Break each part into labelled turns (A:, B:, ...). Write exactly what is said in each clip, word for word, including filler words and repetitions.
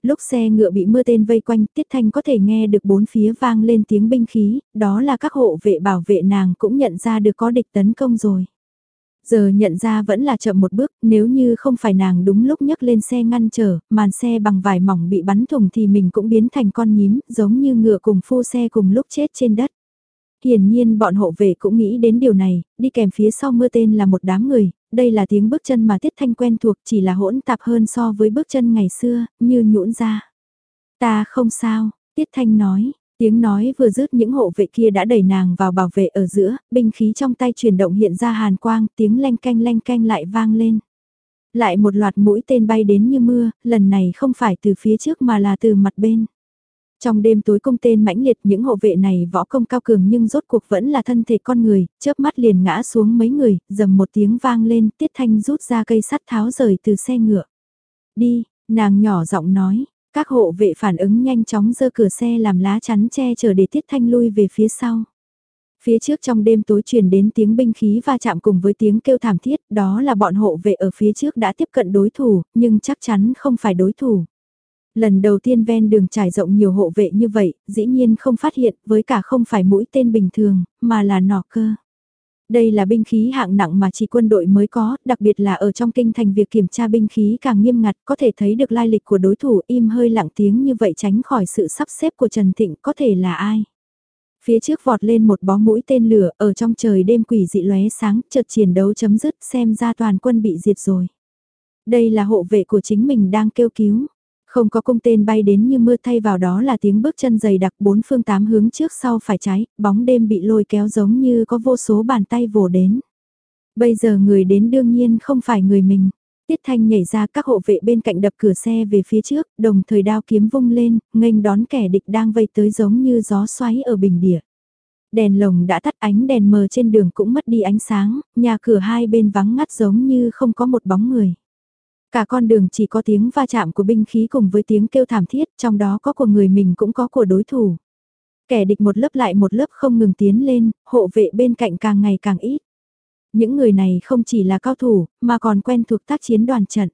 A: Lúc xe ngựa bị mưa tên vây quanh, Tiết Thanh có thể nghe được bốn phía vang lên tiếng binh khí, đó là các hộ vệ bảo vệ nàng cũng nhận ra được có địch tấn công rồi. Giờ nhận ra vẫn là chậm một bước, nếu như không phải nàng đúng lúc nhấc lên xe ngăn trở, màn xe bằng vải mỏng bị bắn thủng thì mình cũng biến thành con nhím, giống như ngựa cùng phu xe cùng lúc chết trên đất. Hiển nhiên bọn hộ vệ cũng nghĩ đến điều này, đi kèm phía sau mưa tên là một đám người, đây là tiếng bước chân mà Tiết Thanh quen thuộc chỉ là hỗn tạp hơn so với bước chân ngày xưa, như nhũn ra. Ta không sao, Tiết Thanh nói, tiếng nói vừa dứt những hộ vệ kia đã đẩy nàng vào bảo vệ ở giữa, binh khí trong tay chuyển động hiện ra hàn quang, tiếng leng canh leng canh lại vang lên. Lại một loạt mũi tên bay đến như mưa, lần này không phải từ phía trước mà là từ mặt bên. Trong đêm tối cung tên mãnh liệt những hộ vệ này võ công cao cường nhưng rốt cuộc vẫn là thân thể con người, chớp mắt liền ngã xuống mấy người, dầm một tiếng vang lên, Tiết Thanh rút ra cây sắt tháo rời từ xe ngựa. Đi, nàng nhỏ giọng nói, các hộ vệ phản ứng nhanh chóng giơ cửa xe làm lá chắn che chở để Tiết Thanh lui về phía sau. Phía trước trong đêm tối truyền đến tiếng binh khí va chạm cùng với tiếng kêu thảm thiết, đó là bọn hộ vệ ở phía trước đã tiếp cận đối thủ, nhưng chắc chắn không phải đối thủ. Lần đầu tiên ven đường trải rộng nhiều hộ vệ như vậy, dĩ nhiên không phát hiện với cả không phải mũi tên bình thường, mà là nỏ cơ. Đây là binh khí hạng nặng mà chỉ quân đội mới có, đặc biệt là ở trong kinh thành việc kiểm tra binh khí càng nghiêm ngặt, có thể thấy được lai lịch của đối thủ im hơi lặng tiếng như vậy tránh khỏi sự sắp xếp của Trần Thịnh có thể là ai. Phía trước vọt lên một bó mũi tên lửa ở trong trời đêm quỷ dị lóe sáng, chợt chiến đấu chấm dứt xem ra toàn quân bị diệt rồi. Đây là hộ vệ của chính mình đang kêu cứu. Không có cung tên bay đến như mưa thay vào đó là tiếng bước chân dày đặc bốn phương tám hướng trước sau phải trái, bóng đêm bị lôi kéo giống như có vô số bàn tay vồ đến. Bây giờ người đến đương nhiên không phải người mình. Tiết Thanh nhảy ra các hộ vệ bên cạnh đập cửa xe về phía trước, đồng thời đao kiếm vung lên, nghênh đón kẻ địch đang vây tới giống như gió xoáy ở bình địa. Đèn lồng đã tắt ánh đèn mờ trên đường cũng mất đi ánh sáng, nhà cửa hai bên vắng ngắt giống như không có một bóng người. Cả con đường chỉ có tiếng va chạm của binh khí cùng với tiếng kêu thảm thiết, trong đó có của người mình cũng có của đối thủ. Kẻ địch một lớp lại một lớp không ngừng tiến lên, hộ vệ bên cạnh càng ngày càng ít. Những người này không chỉ là cao thủ, mà còn quen thuộc tác chiến đoàn trận.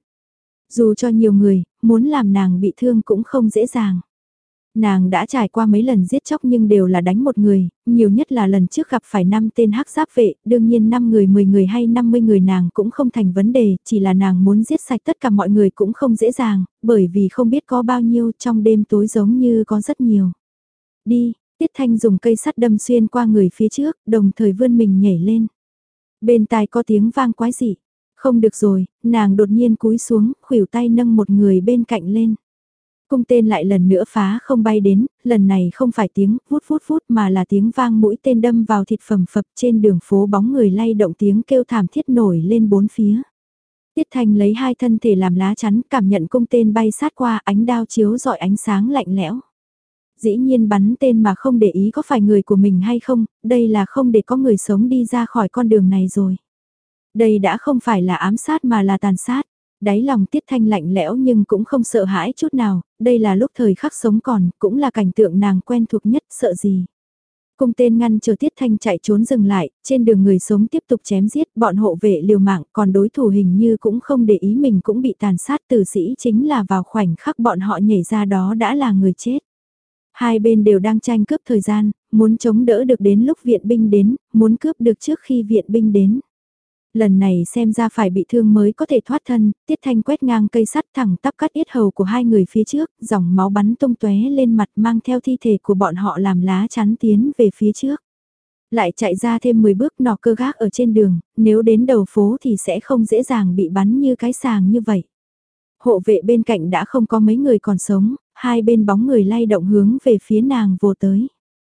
A: Dù cho nhiều người, muốn làm nàng bị thương cũng không dễ dàng. Nàng đã trải qua mấy lần giết chóc nhưng đều là đánh một người, nhiều nhất là lần trước gặp phải năm tên hắc giáp vệ, đương nhiên năm người mười người hay năm mươi người nàng cũng không thành vấn đề, chỉ là nàng muốn giết sạch tất cả mọi người cũng không dễ dàng, bởi vì không biết có bao nhiêu trong đêm tối giống như có rất nhiều. Đi, Tiết Thanh dùng cây sắt đâm xuyên qua người phía trước, đồng thời vươn mình nhảy lên. Bên tai có tiếng vang quái dị, không được rồi, nàng đột nhiên cúi xuống, khuỷu tay nâng một người bên cạnh lên. Cung tên lại lần nữa phá không bay đến, lần này không phải tiếng vút vút vút mà là tiếng vang mũi tên đâm vào thịt phẩm phập trên đường phố bóng người lay động tiếng kêu thảm thiết nổi lên bốn phía. Tiết Thanh lấy hai thân thể làm lá chắn cảm nhận cung tên bay sát qua ánh đao chiếu rọi ánh sáng lạnh lẽo. Dĩ nhiên bắn tên mà không để ý có phải người của mình hay không, đây là không để có người sống đi ra khỏi con đường này rồi. Đây đã không phải là ám sát mà là tàn sát. Đáy lòng Tiết Thanh lạnh lẽo nhưng cũng không sợ hãi chút nào, đây là lúc thời khắc sống còn, cũng là cảnh tượng nàng quen thuộc nhất, sợ gì. Cung tên ngăn chờ Tiết Thanh chạy trốn dừng lại, trên đường người sống tiếp tục chém giết, bọn hộ vệ liều mạng, còn đối thủ hình như cũng không để ý mình cũng bị tàn sát, tử sĩ chính là vào khoảnh khắc bọn họ nhảy ra đó đã là người chết. Hai bên đều đang tranh cướp thời gian, muốn chống đỡ được đến lúc viện binh đến, muốn cướp được trước khi viện binh đến. Lần này xem ra phải bị thương mới có thể thoát thân, Tiết Thanh quét ngang cây sắt thẳng tắp cắt yết hầu của hai người phía trước, dòng máu bắn tung tóe lên mặt mang theo thi thể của bọn họ làm lá chắn tiến về phía trước. Lại chạy ra thêm mười bước nỏ cơ gác ở trên đường, nếu đến đầu phố thì sẽ không dễ dàng bị bắn như cái sàng như vậy. Hộ vệ bên cạnh đã không có mấy người còn sống, hai bên bóng người lay động hướng về phía nàng vô tới.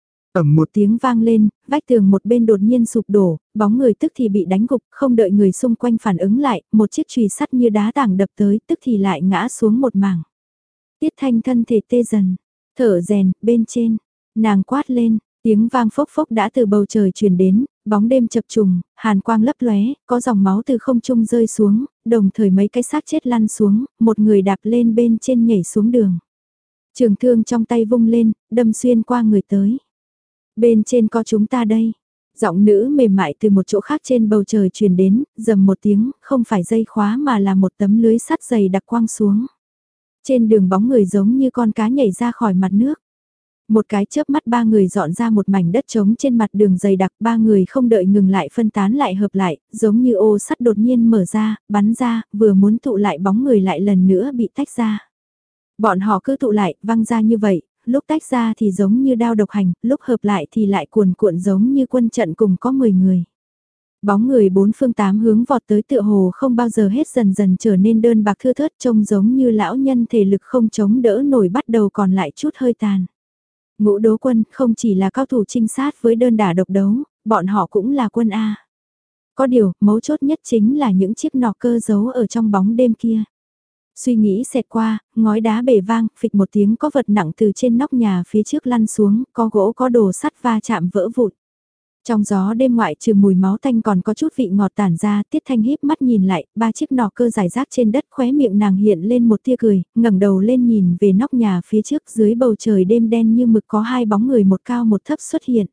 A: Ầm một tiếng vang lên, vách tường một bên đột nhiên sụp đổ, bóng người tức thì bị đánh gục, không đợi người xung quanh phản ứng lại, một chiếc chùy sắt như đá tảng đập tới, tức thì lại ngã xuống một mảng. Tiết Thanh thân thể tê dần, thở rèn, bên trên, nàng quát lên, tiếng vang phốc phốc đã từ bầu trời truyền đến, bóng đêm chập trùng, hàn quang lấp lóe, có dòng máu từ không trung rơi xuống, đồng thời mấy cái xác chết lăn xuống, một người đạp lên bên trên nhảy xuống đường. Trường thương trong tay vung lên, đâm xuyên qua người tới. Bên trên có chúng ta đây. Giọng nữ mềm mại từ một chỗ khác trên bầu trời truyền đến, dầm một tiếng, không phải dây khóa mà là một tấm lưới sắt dày đặc quăng xuống. Trên đường bóng người giống như con cá nhảy ra khỏi mặt nước. Một cái chớp mắt ba người dọn ra một mảnh đất trống trên mặt đường dày đặc, ba người không đợi ngừng lại phân tán lại hợp lại, giống như ô sắt đột nhiên mở ra, bắn ra, vừa muốn tụ lại bóng người lại lần nữa bị tách ra. Bọn họ cứ tụ lại, văng ra như vậy, lúc tách ra thì giống như đao độc hành, lúc hợp lại thì lại cuồn cuộn giống như quân trận cùng có mười người. Bóng người bốn phương tám hướng vọt tới tựa hồ không bao giờ hết dần dần trở nên đơn bạc thưa thớt trông giống như lão nhân thể lực không chống đỡ nổi bắt đầu còn lại chút hơi tàn. Ngũ Đố Quân không chỉ là cao thủ trinh sát với đơn đả độc đấu, bọn họ cũng là quân A. Có điều, mấu chốt nhất chính là những chiếc nỏ cơ giấu ở trong bóng đêm kia. Suy nghĩ xẹt qua, ngói đá bể vang, phịch một tiếng có vật nặng từ trên nóc nhà phía trước lăn xuống, có gỗ có đồ sắt va chạm vỡ vụn. Trong gió đêm ngoại trừ mùi máu tanh còn có chút vị ngọt tản ra, Tiết Thanh híp mắt nhìn lại, ba chiếc nỏ cơ rải rác trên đất, khóe miệng nàng hiện lên một tia cười, ngẩng đầu lên nhìn về nóc nhà phía trước, dưới bầu trời đêm đen như mực có hai bóng người một cao một thấp xuất hiện.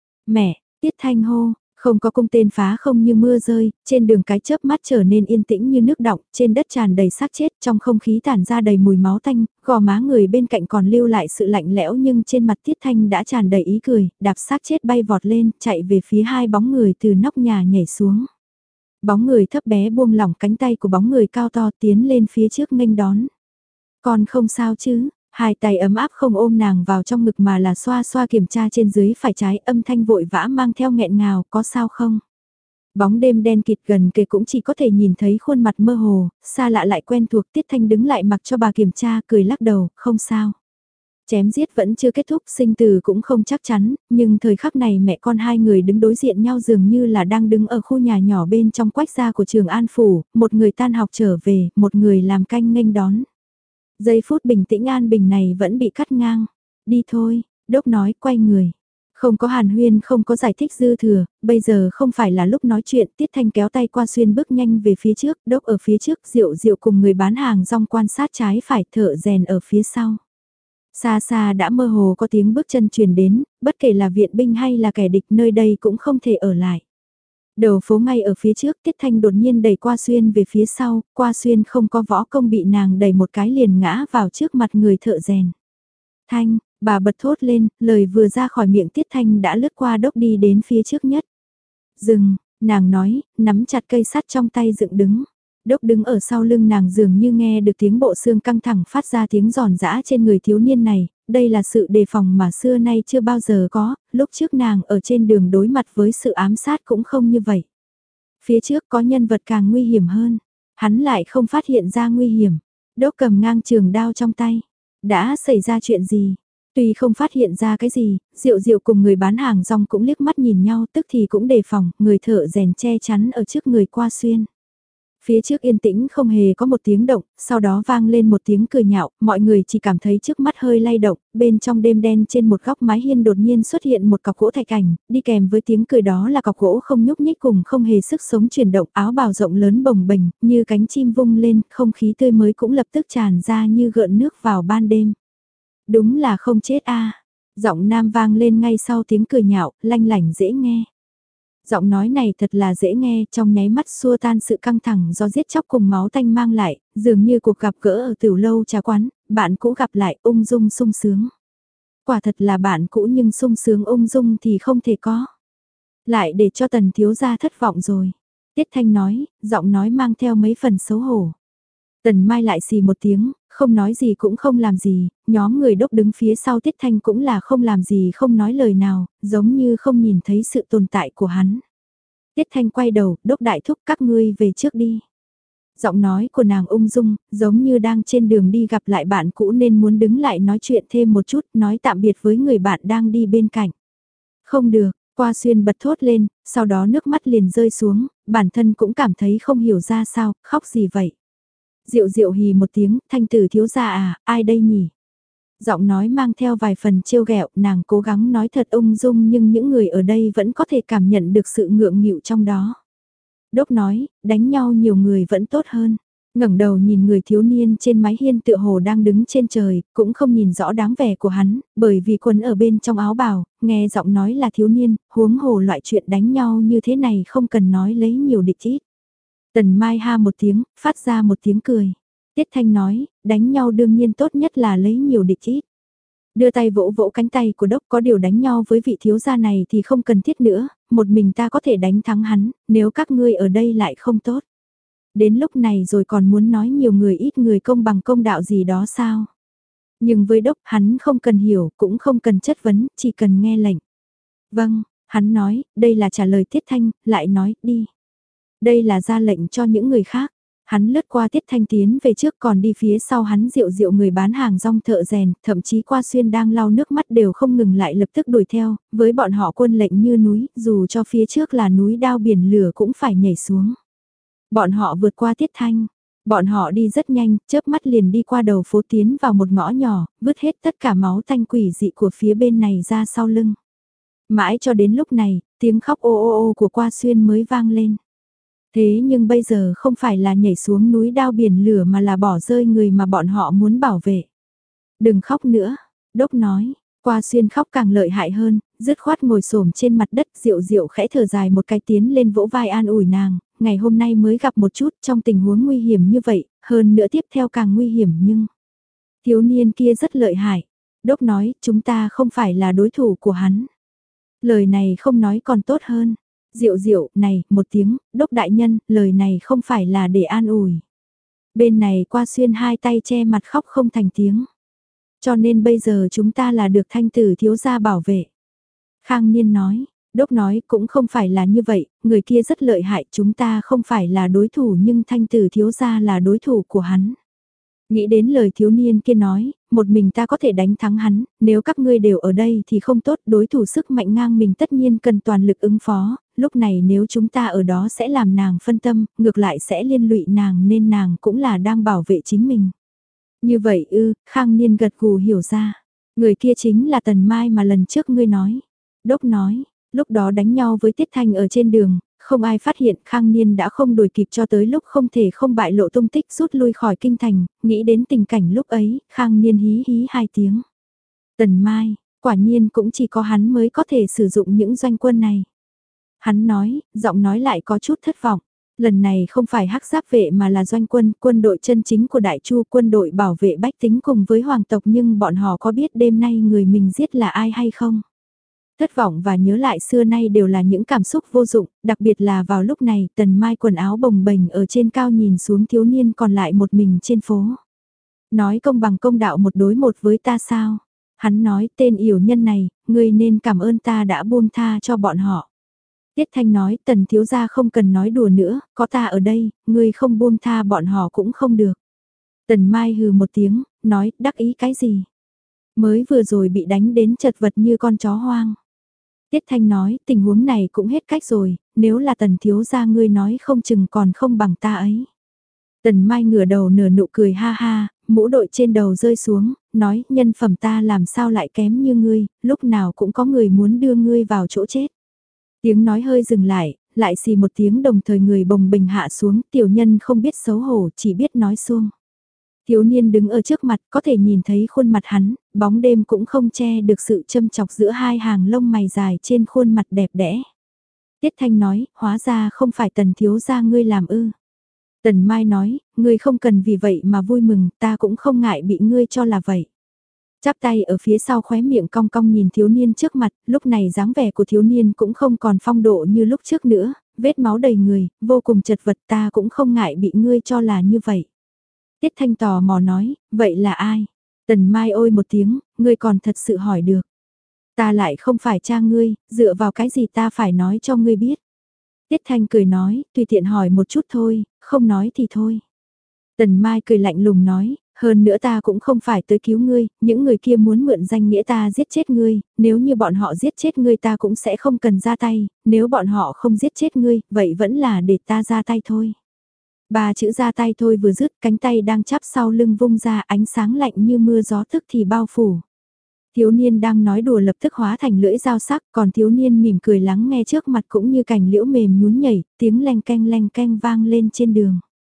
A: Mẹ, Tiết Thanh hô, không có cung tên phá không như mưa rơi, trên đường cái chớp mắt trở nên yên tĩnh như nước đọng, trên đất tràn đầy xác chết, trong không khí tản ra đầy mùi máu tanh, gò má người bên cạnh còn lưu lại sự lạnh lẽo nhưng trên mặt Tiết Thanh đã tràn đầy ý cười, đạp xác chết bay vọt lên, chạy về phía hai bóng người từ nóc nhà nhảy xuống. Bóng người thấp bé buông lỏng cánh tay của bóng người cao to tiến lên phía trước nghênh đón. Con không sao chứ? Hai tay ấm áp không ôm nàng vào trong ngực mà là xoa xoa kiểm tra trên dưới phải trái, âm thanh vội vã mang theo nghẹn ngào, có sao không? Bóng đêm đen kịt gần kề cũng chỉ có thể nhìn thấy khuôn mặt mơ hồ, xa lạ lại quen thuộc. Tiết Thanh đứng lại mặc cho bà kiểm tra, cười lắc đầu, không sao. Chém giết vẫn chưa kết thúc, sinh tử cũng không chắc chắn, nhưng thời khắc này mẹ con hai người đứng đối diện nhau dường như là đang đứng ở khu nhà nhỏ bên trong quách gia của trường An Phủ, một người tan học trở về, một người làm canh nghênh đón. Giây phút bình tĩnh an bình này vẫn bị cắt ngang. Đi thôi, Đốc nói quay người. Không có hàn huyên không có giải thích dư thừa, bây giờ không phải là lúc nói chuyện. Tiết Thanh kéo tay qua xuyên bước nhanh về phía trước, Đốc ở phía trước, Diệu Diệu cùng người bán hàng rong quan sát trái phải, Thợ rèn ở phía sau. Xa xa đã mơ hồ có tiếng bước chân truyền đến, bất kể là viện binh hay là kẻ địch nơi đây cũng không thể ở lại. Đầu phố ngay ở phía trước, Tiết Thanh đột nhiên đẩy Qua Xuyên về phía sau, Qua Xuyên không có võ công bị nàng đẩy một cái liền ngã vào trước mặt người thợ rèn. Thanh, bà bật thốt lên, lời vừa ra khỏi miệng Tiết Thanh đã lướt qua Đốc đi đến phía trước nhất. Dừng, nàng nói, nắm chặt cây sắt trong tay dựng đứng. Đốc đứng ở sau lưng nàng dường như nghe được tiếng bộ xương căng thẳng phát ra tiếng giòn giã trên người thiếu niên này, đây là sự đề phòng mà xưa nay chưa bao giờ có, lúc trước nàng ở trên đường đối mặt với sự ám sát cũng không như vậy. Phía trước có nhân vật càng nguy hiểm hơn, hắn lại không phát hiện ra nguy hiểm. Đốc cầm ngang trường đao trong tay, đã xảy ra chuyện gì? Tuy không phát hiện ra cái gì, Diệu Diệu cùng người bán hàng rong cũng liếc mắt nhìn nhau tức thì cũng đề phòng, người thợ rèn che chắn ở trước người Qua Xuyên. Phía trước yên tĩnh không hề có một tiếng động, sau đó vang lên một tiếng cười nhạo, mọi người chỉ cảm thấy trước mắt hơi lay động, bên trong đêm đen trên một góc mái hiên đột nhiên xuất hiện một cọc gỗ thạch ảnh, đi kèm với tiếng cười đó là cọc gỗ không nhúc nhích cùng không hề sức sống chuyển động, áo bào rộng lớn bồng bềnh, như cánh chim vung lên, không khí tươi mới cũng lập tức tràn ra như gợn nước vào ban đêm. Đúng là không chết a. Giọng nam vang lên ngay sau tiếng cười nhạo, lanh lảnh dễ nghe. Giọng nói này thật là dễ nghe, trong nháy mắt xua tan sự căng thẳng do giết chóc cùng máu tanh mang lại, dường như cuộc gặp gỡ ở tiểu lâu trà quán, bạn cũ gặp lại ung dung sung sướng. Quả thật là bạn cũ nhưng sung sướng ung dung thì không thể có. Lại để cho Tần thiếu gia thất vọng rồi. Tiết Thanh nói, giọng nói mang theo mấy phần xấu hổ. Tần Mai lại xì một tiếng, không nói gì cũng không làm gì, nhóm người Đốc đứng phía sau Tiết Thanh cũng là không làm gì không nói lời nào, giống như không nhìn thấy sự tồn tại của hắn. Tiết Thanh quay đầu, Đốc đại thúc các ngươi về trước đi. Giọng nói của nàng ung dung, giống như đang trên đường đi gặp lại bạn cũ nên muốn đứng lại nói chuyện thêm một chút, nói tạm biệt với người bạn đang đi bên cạnh. Không được, Qua Xuyên bật thốt lên, sau đó nước mắt liền rơi xuống, bản thân cũng cảm thấy không hiểu ra sao, khóc gì vậy. Diệu Diệu hì một tiếng, Thanh tử thiếu gia à, ai đây nhỉ? Giọng nói mang theo vài phần trêu ghẹo, nàng cố gắng nói thật ung dung nhưng những người ở đây vẫn có thể cảm nhận được sự ngượng nghịu trong đó. Đốc nói, đánh nhau nhiều người vẫn tốt hơn. Ngẩng đầu nhìn người thiếu niên trên mái hiên tựa hồ đang đứng trên trời, cũng không nhìn rõ dáng vẻ của hắn, bởi vì quần ở bên trong áo bào, nghe giọng nói là thiếu niên, huống hồ loại chuyện đánh nhau như thế này không cần nói lấy nhiều địch ít. Tần Mai ha một tiếng, phát ra một tiếng cười. Tiết Thanh nói, đánh nhau đương nhiên tốt nhất là lấy nhiều địch ít. Đưa tay vỗ vỗ cánh tay của Đốc, có điều đánh nhau với vị thiếu gia này thì không cần thiết nữa, một mình ta có thể đánh thắng hắn, nếu các ngươi ở đây lại không tốt. Đến lúc này rồi còn muốn nói nhiều người ít người công bằng công đạo gì đó sao? Nhưng với Đốc hắn không cần hiểu, cũng không cần chất vấn, chỉ cần nghe lệnh. Vâng, hắn nói, đây là trả lời Tiết Thanh, lại nói, đi. Đây là ra lệnh cho những người khác. Hắn lướt qua Tiết Thanh tiến về trước, còn đi phía sau hắn Diệu Diệu người bán hàng rong thợ rèn, thậm chí Qua Xuyên đang lau nước mắt đều không ngừng lại lập tức đuổi theo, với bọn họ quân lệnh như núi, dù cho phía trước là núi đao biển lửa cũng phải nhảy xuống. Bọn họ vượt qua Tiết Thanh, bọn họ đi rất nhanh, chớp mắt liền đi qua đầu phố tiến vào một ngõ nhỏ, vứt hết tất cả máu tanh quỷ dị của phía bên này ra sau lưng. Mãi cho đến lúc này, tiếng khóc ô ô ô của Qua Xuyên mới vang lên. Thế nhưng bây giờ không phải là nhảy xuống núi đao biển lửa mà là bỏ rơi người mà bọn họ muốn bảo vệ. Đừng khóc nữa, Đốc nói. Qua Xuyên khóc càng lợi hại hơn, dứt khoát ngồi xổm trên mặt đất, Diệu Diệu khẽ thở dài một cái tiến lên vỗ vai an ủi nàng, ngày hôm nay mới gặp một chút trong tình huống nguy hiểm như vậy, hơn nữa tiếp theo càng nguy hiểm nhưng... Thiếu niên kia rất lợi hại. Đốc nói, chúng ta không phải là đối thủ của hắn. Lời này không nói còn tốt hơn. Diệu Diệu, này, một tiếng, Đốc đại nhân, lời này không phải là để an ủi. Bên này Qua Xuyên hai tay che mặt khóc không thành tiếng. Cho nên bây giờ chúng ta là được Thanh tử thiếu gia bảo vệ. Khang Niên nói, Đốc nói cũng không phải là như vậy, người kia rất lợi hại, chúng ta không phải là đối thủ nhưng Thanh tử thiếu gia là đối thủ của hắn. Nghĩ đến lời thiếu niên kia nói, một mình ta có thể đánh thắng hắn, nếu các ngươi đều ở đây thì không tốt, đối thủ sức mạnh ngang mình tất nhiên cần toàn lực ứng phó, lúc này nếu chúng ta ở đó sẽ làm nàng phân tâm, ngược lại sẽ liên lụy nàng nên nàng cũng là đang bảo vệ chính mình. Như vậy ư, Khang Niên gật gù hiểu ra, người kia chính là Tần Mai mà lần trước ngươi nói. Đốc nói, lúc đó đánh nhau với Tiết Thanh ở trên đường, không ai phát hiện Khang Niên đã không đuổi kịp cho tới lúc không thể không bại lộ tung tích rút lui khỏi kinh thành, nghĩ đến tình cảnh lúc ấy, Khang Niên hí hí hai tiếng. Tần Mai, quả nhiên cũng chỉ có hắn mới có thể sử dụng những doanh quân này. Hắn nói, giọng nói lại có chút thất vọng. Lần này không phải hắc giáp vệ mà là doanh quân, quân đội chân chính của Đại Chu, quân đội bảo vệ bách tính cùng với hoàng tộc, nhưng bọn họ có biết đêm nay người mình giết là ai hay không? Thất vọng và nhớ lại xưa nay đều là những cảm xúc vô dụng, đặc biệt là vào lúc này Tần Mai quần áo bồng bềnh ở trên cao nhìn xuống thiếu niên còn lại một mình trên phố. Nói công bằng công đạo một đối một với ta sao? Hắn nói tên yểu nhân này, ngươi nên cảm ơn ta đã buông tha cho bọn họ. Tiết Thanh nói Tần thiếu gia không cần nói đùa nữa, có ta ở đây, ngươi không buông tha bọn họ cũng không được. Tần Mai hừ một tiếng, nói đắc ý cái gì? Mới vừa rồi bị đánh đến chật vật như con chó hoang. Tiết Thanh nói tình huống này cũng hết cách rồi, nếu là Tần thiếu gia ngươi nói không chừng còn không bằng ta ấy. Tần Mai ngửa đầu nở nụ cười ha ha, mũ đội trên đầu rơi xuống, nói nhân phẩm ta làm sao lại kém như ngươi, lúc nào cũng có người muốn đưa ngươi vào chỗ chết. Tiếng nói hơi dừng lại, lại xì một tiếng đồng thời người bồng bềnh hạ xuống, tiểu nhân không biết xấu hổ, chỉ biết nói suông. Thiếu niên đứng ở trước mặt, có thể nhìn thấy khuôn mặt hắn, bóng đêm cũng không che được sự châm chọc giữa hai hàng lông mày dài trên khuôn mặt đẹp đẽ. Tiết Thanh nói, hóa ra không phải Tần thiếu gia ngươi làm ư. Tần Mai nói, ngươi không cần vì vậy mà vui mừng, ta cũng không ngại bị ngươi cho là vậy. Chắp tay ở phía sau khóe miệng cong cong nhìn thiếu niên trước mặt, lúc này dáng vẻ của thiếu niên cũng không còn phong độ như lúc trước nữa, vết máu đầy người, vô cùng chật vật, ta cũng không ngại bị ngươi cho là như vậy. Tiết Thanh tò mò nói, vậy là ai? Tần Mai ôi một tiếng, ngươi còn thật sự hỏi được. Ta lại không phải cha ngươi, dựa vào cái gì ta phải nói cho ngươi biết. Tiết Thanh cười nói, tùy tiện hỏi một chút thôi, không nói thì thôi. Tần Mai cười lạnh lùng nói, hơn nữa ta cũng không phải tới cứu ngươi, những người kia muốn mượn danh nghĩa ta giết chết ngươi, nếu như bọn họ giết chết ngươi ta cũng sẽ không cần ra tay, nếu bọn họ không giết chết ngươi, vậy vẫn là để ta ra tay thôi. Ba chữ ra tay thôi vừa dứt, cánh tay đang chắp sau lưng vung ra, ánh sáng lạnh như mưa gió tức thì bao phủ. Thiếu niên đang nói đùa lập tức hóa thành lưỡi dao sắc, còn thiếu niên mỉm cười lắng nghe trước mặt cũng như cành liễu mềm nhún nhảy, tiếng leng keng leng keng vang lên trên đường.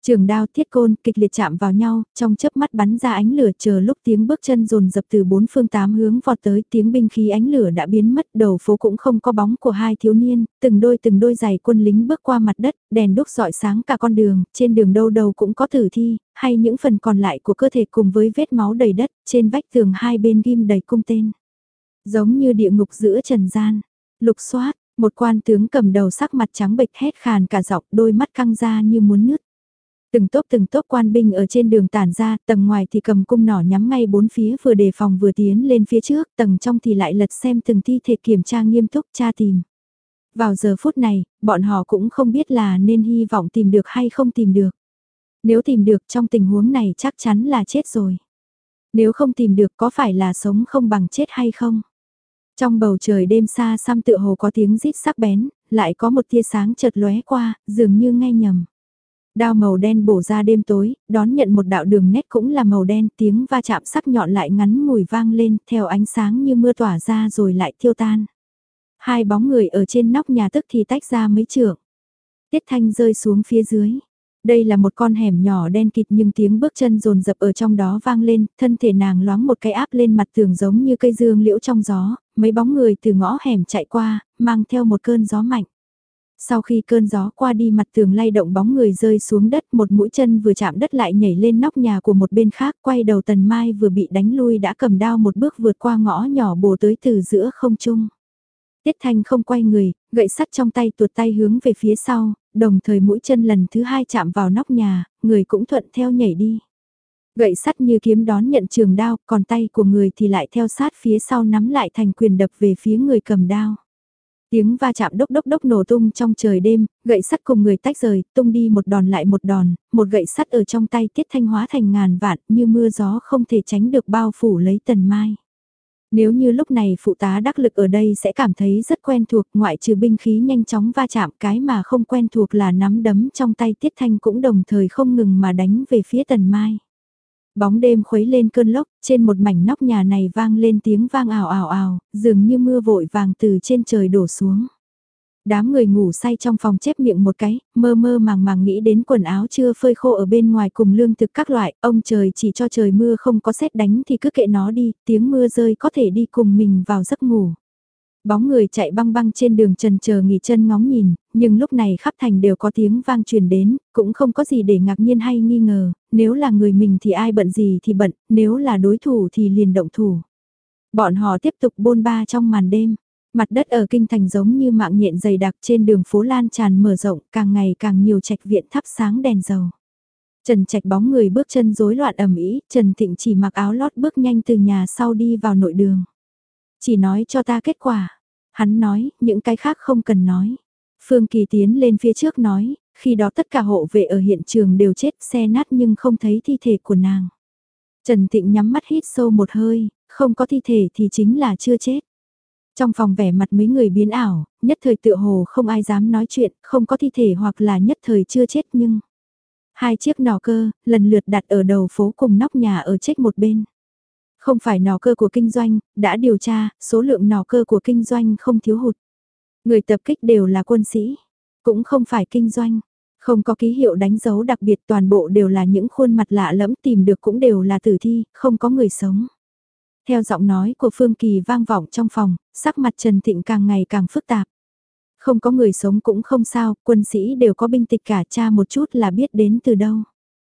A: Trường đao thiết côn kịch liệt chạm vào nhau, trong chớp mắt bắn ra ánh lửa chờ lúc tiếng bước chân dồn dập từ bốn phương tám hướng vọt tới tiếng binh khí ánh lửa đã biến mất đầu phố cũng không có bóng của hai thiếu niên, từng đôi từng đôi giày quân lính bước qua mặt đất, đèn đúc rọi sáng cả con đường, trên đường đâu đâu cũng có tử thi, hay những phần còn lại của cơ thể cùng với vết máu đầy đất, trên vách tường hai bên ghim đầy cung tên. Giống như địa ngục giữa trần gian, lục soát, một quan tướng cầm đầu sắc mặt trắng bệch hét khàn cả giọng đôi mắt căng ra như muốn nứt. Từng tốp từng tốp quan binh ở trên đường tản ra, tầng ngoài thì cầm cung nỏ nhắm ngay bốn phía vừa đề phòng vừa tiến lên phía trước, tầng trong thì lại lật xem từng thi thể kiểm tra nghiêm túc tra tìm. Vào giờ phút này, bọn họ cũng không biết là nên hy vọng tìm được hay không tìm được. Nếu tìm được trong tình huống này chắc chắn là chết rồi. Nếu không tìm được có phải là sống không bằng chết hay không? Trong bầu trời đêm xa xăm tựa hồ có tiếng rít sắc bén, lại có một tia sáng chợt lóe qua, dường như nghe nhầm. Đao màu đen bổ ra đêm tối, đón nhận một đạo đường nét cũng là màu đen, tiếng va chạm sắc nhọn lại ngắn ngủi vang lên, theo ánh sáng như mưa tỏa ra rồi lại tiêu tan. Hai bóng người ở trên nóc nhà tức thì tách ra mấy trượng. Tiết Thanh rơi xuống phía dưới. Đây là một con hẻm nhỏ đen kịt nhưng tiếng bước chân rồn rập ở trong đó vang lên, thân thể nàng loáng một cái áp lên mặt tường giống như cây dương liễu trong gió, mấy bóng người từ ngõ hẻm chạy qua, mang theo một cơn gió mạnh. Sau khi cơn gió qua đi mặt tường lay động bóng người rơi xuống đất, một mũi chân vừa chạm đất lại nhảy lên nóc nhà của một bên khác, quay đầu Tần Mai vừa bị đánh lui đã cầm đao một bước vượt qua ngõ nhỏ bổ tới từ giữa không trung. Tiết Thanh không quay người, gậy sắt trong tay tuột tay hướng về phía sau, đồng thời mũi chân lần thứ hai chạm vào nóc nhà, người cũng thuận theo nhảy đi. Gậy sắt như kiếm đón nhận trường đao, còn tay của người thì lại theo sát phía sau nắm lại thành quyền đập về phía người cầm đao. Tiếng va chạm đốc đốc đốc nổ tung trong trời đêm, gậy sắt cùng người tách rời, tung đi một đòn lại một đòn, một gậy sắt ở trong tay Tiết Thanh hóa thành ngàn vạn, như mưa gió không thể tránh được bao phủ lấy Tần Mai. Nếu như lúc này phụ tá đắc lực ở đây sẽ cảm thấy rất quen thuộc, ngoại trừ binh khí nhanh chóng va chạm, cái mà không quen thuộc là nắm đấm trong tay Tiết Thanh cũng đồng thời không ngừng mà đánh về phía Tần Mai. Bóng đêm khuấy lên cơn lốc, trên một mảnh nóc nhà này vang lên tiếng vang ào ào ào, dường như mưa vội vàng từ trên trời đổ xuống. Đám người ngủ say trong phòng chép miệng một cái, mơ mơ màng màng nghĩ đến quần áo chưa phơi khô ở bên ngoài cùng lương thực các loại, ông trời chỉ cho trời mưa không có sét đánh thì cứ kệ nó đi, tiếng mưa rơi có thể đi cùng mình vào giấc ngủ. Bóng người chạy băng băng trên đường trần chờ nghỉ chân ngóng nhìn, nhưng lúc này khắp thành đều có tiếng vang truyền đến, cũng không có gì để ngạc nhiên hay nghi ngờ, nếu là người mình thì ai bận gì thì bận, nếu là đối thủ thì liền động thủ. Bọn họ tiếp tục bôn ba trong màn đêm, mặt đất ở kinh thành giống như mạng nhện dày đặc trên đường phố lan tràn mở rộng, càng ngày càng nhiều trạch viện thắp sáng đèn dầu. Trần Trạch bóng người bước chân rối loạn ầm ĩ, Trần Thịnh chỉ mặc áo lót bước nhanh từ nhà sau đi vào nội đường. Chỉ nói cho ta kết quả. Hắn nói, những cái khác không cần nói. Phương Kỳ tiến lên phía trước nói, khi đó tất cả hộ vệ ở hiện trường đều chết xe nát nhưng không thấy thi thể của nàng. Trần Thịnh nhắm mắt hít sâu một hơi, không có thi thể thì chính là chưa chết. Trong phòng vẻ mặt mấy người biến ảo, nhất thời tựa hồ không ai dám nói chuyện, không có thi thể hoặc là nhất thời chưa chết nhưng... Hai chiếc nỏ cơ, lần lượt đặt ở đầu phố cùng nóc nhà ở trách một bên. Không phải nỏ cơ của kinh doanh, đã điều tra, số lượng nỏ cơ của kinh doanh không thiếu hụt. Người tập kích đều là quân sĩ, cũng không phải kinh doanh. Không có ký hiệu đánh dấu đặc biệt, toàn bộ đều là những khuôn mặt lạ lẫm, tìm được cũng đều là tử thi, không có người sống. Theo giọng nói của Phương Kỳ vang vọng trong phòng, sắc mặt Trần Thịnh càng ngày càng phức tạp. Không có người sống cũng không sao, quân sĩ đều có binh tịch cả, cha một chút là biết đến từ đâu.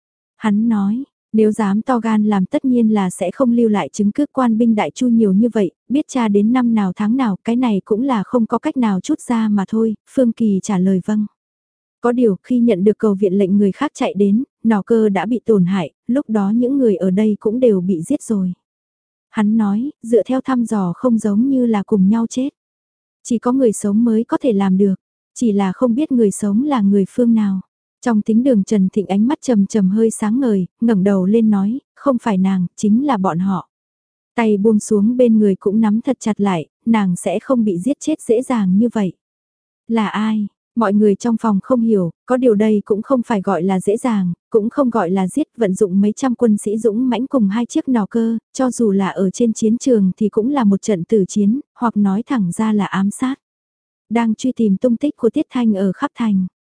A: Hắn nói, nếu dám to gan làm tất nhiên là sẽ không lưu lại chứng cứ quan binh đại chu nhiều như vậy, biết cha đến năm nào tháng nào, cái này cũng là không có cách nào chút ra mà thôi, Phương Kỳ trả lời vâng. Có điều khi nhận được cầu viện lệnh người khác chạy đến, nỏ cơ đã bị tổn hại, lúc đó những người ở đây cũng đều bị giết rồi. Hắn nói, dựa theo thăm dò không giống như là cùng nhau chết. Chỉ có người sống mới có thể làm được, chỉ là không biết người sống là người phương nào. Trong tính đường Trần Thịnh ánh mắt trầm trầm hơi sáng ngời, ngẩng đầu lên nói, không phải nàng, chính là bọn họ. Tay buông xuống bên người cũng nắm thật chặt lại, nàng sẽ không bị giết chết dễ dàng như vậy. Là ai? Mọi người trong phòng không hiểu, có điều đây cũng không phải gọi là dễ dàng, cũng không gọi là giết, vận dụng mấy trăm quân sĩ dũng mãnh cùng hai chiếc nỏ cơ, cho dù là ở trên chiến trường thì cũng là một trận tử chiến, hoặc nói thẳng ra là ám sát. Đang truy tìm tung tích của Tiết Thanh ở khắp thành.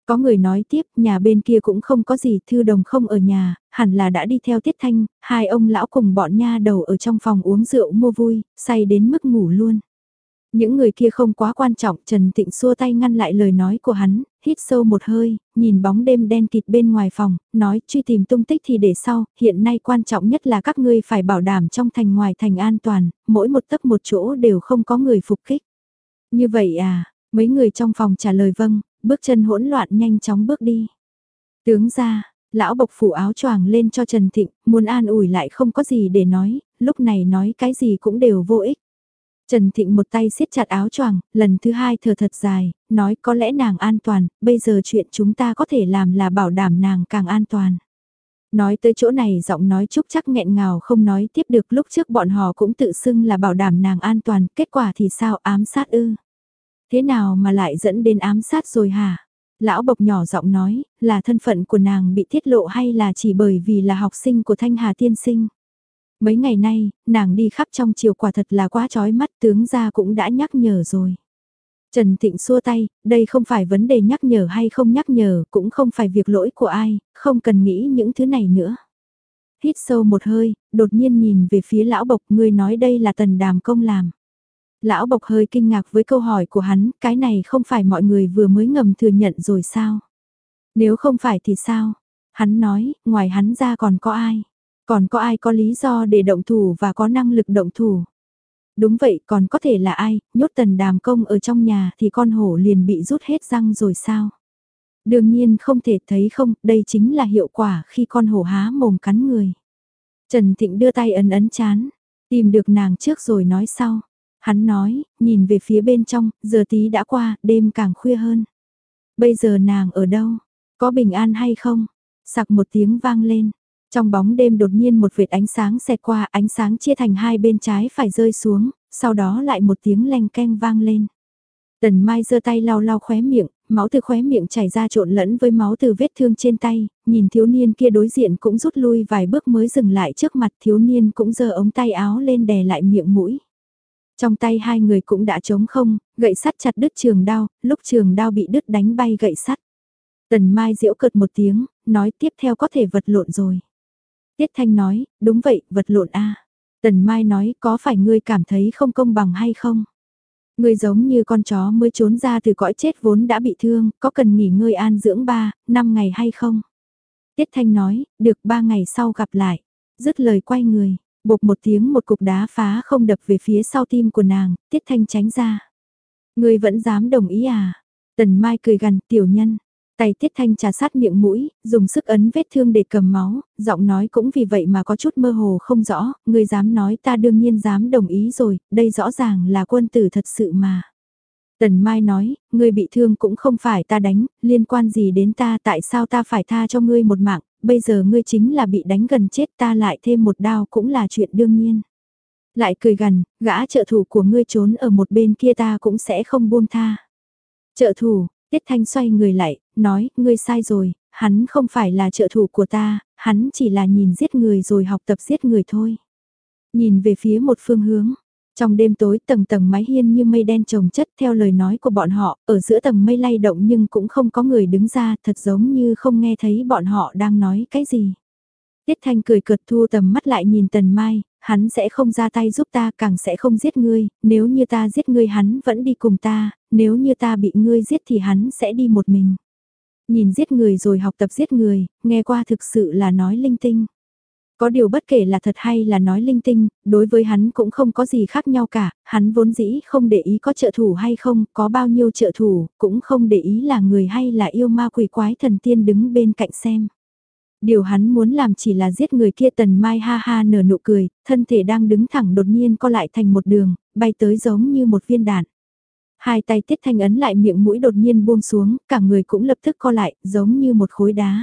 A: Có người nói tiếp, nhà bên kia cũng không có gì, Thư Đồng không ở nhà, hẳn là đã đi theo Tiết Thanh, hai ông lão cùng bọn nha đầu ở trong phòng uống rượu mua vui, say đến mức ngủ luôn. Những người kia không quá quan trọng, Trần Tịnh xua tay ngăn lại lời nói của hắn, hít sâu một hơi, nhìn bóng đêm đen kịt bên ngoài phòng, nói truy tìm tung tích thì để sau, hiện nay quan trọng nhất là các ngươi phải bảo đảm trong thành ngoài thành an toàn, mỗi một tấc một chỗ đều không có người phục kích. Như vậy à, mấy người trong phòng trả lời vâng, bước chân hỗn loạn nhanh chóng bước đi. Tướng ra, lão bộc phủ áo choàng lên cho Trần Thịnh, muốn an ủi lại không có gì để nói, lúc này nói cái gì cũng đều vô ích. Trần Thịnh một tay siết chặt áo choàng, lần thứ hai thở thật dài, nói có lẽ nàng an toàn, bây giờ chuyện chúng ta có thể làm là bảo đảm nàng càng an toàn. Nói tới chỗ này giọng nói chúc chắc nghẹn ngào không nói tiếp được, lúc trước bọn họ cũng tự xưng là bảo đảm nàng an toàn, kết quả thì sao, ám sát ư? Thế nào mà lại dẫn đến ám sát rồi hả? Lão bộc nhỏ giọng nói, là thân phận của nàng bị tiết lộ hay là chỉ bởi vì là học sinh của Thanh Hà tiên sinh? Mấy ngày nay, nàng đi khắp trong chiều quả thật là quá chói mắt, tướng gia cũng đã nhắc nhở rồi. Trần Thịnh xua tay, đây không phải vấn đề nhắc nhở hay không nhắc nhở, cũng không phải việc lỗi của ai, không cần nghĩ những thứ này nữa. Hít sâu một hơi, đột nhiên nhìn về phía lão bộc, ngươi nói đây là Tần Đàm Công làm. Lão bộc hơi kinh ngạc với câu hỏi của hắn, cái này không phải mọi người vừa mới ngầm thừa nhận rồi sao? Nếu không phải thì sao? Hắn nói, ngoài hắn ra còn có ai? Còn có ai có lý do để động thủ và có năng lực động thủ? Đúng vậy, còn có thể là ai? Nhốt Tần Đàm Công ở trong nhà thì con hổ liền bị rút hết răng rồi sao? Đương nhiên không thể, thấy không, đây chính là hiệu quả khi con hổ há mồm cắn người. Trần Thịnh đưa tay ấn ấn chán, tìm được nàng trước rồi nói sau. Hắn nói, nhìn về phía bên trong, giờ tí đã qua, đêm càng khuya hơn. Bây giờ nàng ở đâu? Có bình an hay không? Sặc một tiếng vang lên. Trong bóng đêm đột nhiên một vệt ánh sáng xẹt qua, ánh sáng chia thành hai bên trái phải rơi xuống, sau đó lại một tiếng leng keng vang lên. Tần Mai giơ tay lau lau khóe miệng, máu từ khóe miệng chảy ra trộn lẫn với máu từ vết thương trên tay, nhìn thiếu niên kia đối diện cũng rút lui vài bước mới dừng lại trước mặt, thiếu niên cũng giơ ống tay áo lên đè lại miệng mũi. Trong tay hai người cũng đã trống không, gậy sắt chặt đứt trường đao, lúc trường đao bị đứt đánh bay gậy sắt. Tần Mai giễu cợt một tiếng, nói tiếp theo có thể vật lộn rồi. Tiết Thanh nói, đúng vậy, vật lộn a. Tần Mai nói, có phải ngươi cảm thấy không công bằng hay không? Ngươi giống như con chó mới trốn ra từ cõi chết vốn đã bị thương, có cần nghỉ ngơi an dưỡng ba, năm ngày hay không? Tiết Thanh nói, được ba ngày sau gặp lại. Dứt lời quay người, bột một tiếng một cục đá phá không đập về phía sau tim của nàng, Tiết Thanh tránh ra. Ngươi vẫn dám đồng ý à? Tần Mai cười gằn, tiểu nhân. Tay Tiết Thanh trà sát miệng mũi, dùng sức ấn vết thương để cầm máu, giọng nói cũng vì vậy mà có chút mơ hồ không rõ, ngươi dám nói ta đương nhiên dám đồng ý rồi, đây rõ ràng là quân tử thật sự mà. Tần Mai nói, ngươi bị thương cũng không phải ta đánh, liên quan gì đến ta, tại sao ta phải tha cho ngươi một mạng, bây giờ ngươi chính là bị đánh gần chết, ta lại thêm một đao cũng là chuyện đương nhiên. Lại cười gằn, gã trợ thủ của ngươi trốn ở một bên kia ta cũng sẽ không buông tha. Trợ thủ, Tiết Thanh xoay người lại, nói, ngươi sai rồi, hắn không phải là trợ thủ của ta, hắn chỉ là nhìn giết người rồi học tập giết người thôi. Nhìn về phía một phương hướng, trong đêm tối tầng tầng mái hiên như mây đen chồng chất theo lời nói của bọn họ, ở giữa tầng mây lay động nhưng cũng không có người đứng ra, thật giống như không nghe thấy bọn họ đang nói cái gì. Tiết Thanh cười cợt thu tầm mắt lại nhìn Tần Mai, hắn sẽ không ra tay giúp ta, càng sẽ không giết ngươi, nếu như ta giết ngươi hắn vẫn đi cùng ta, nếu như ta bị ngươi giết thì hắn sẽ đi một mình. Nhìn giết người rồi học tập giết người, nghe qua thực sự là nói linh tinh. Có điều bất kể là thật hay là nói linh tinh, đối với hắn cũng không có gì khác nhau cả, hắn vốn dĩ không để ý có trợ thủ hay không, có bao nhiêu trợ thủ, cũng không để ý là người hay là yêu ma quỷ quái thần tiên đứng bên cạnh xem. Điều hắn muốn làm chỉ là giết người kia. Tần Mai ha ha nở nụ cười, thân thể đang đứng thẳng đột nhiên co lại thành một đường, bay tới giống như một viên đạn. Hai tay Tiết Thanh ấn lại miệng mũi đột nhiên buông xuống, cả người cũng lập tức co lại, giống như một khối đá.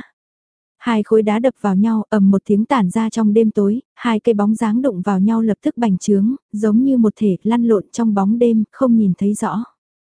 A: Hai khối đá đập vào nhau, ầm một tiếng tản ra trong đêm tối, hai cây bóng dáng đụng vào nhau lập tức bành trướng, giống như một thể lăn lộn trong bóng đêm, không nhìn thấy rõ.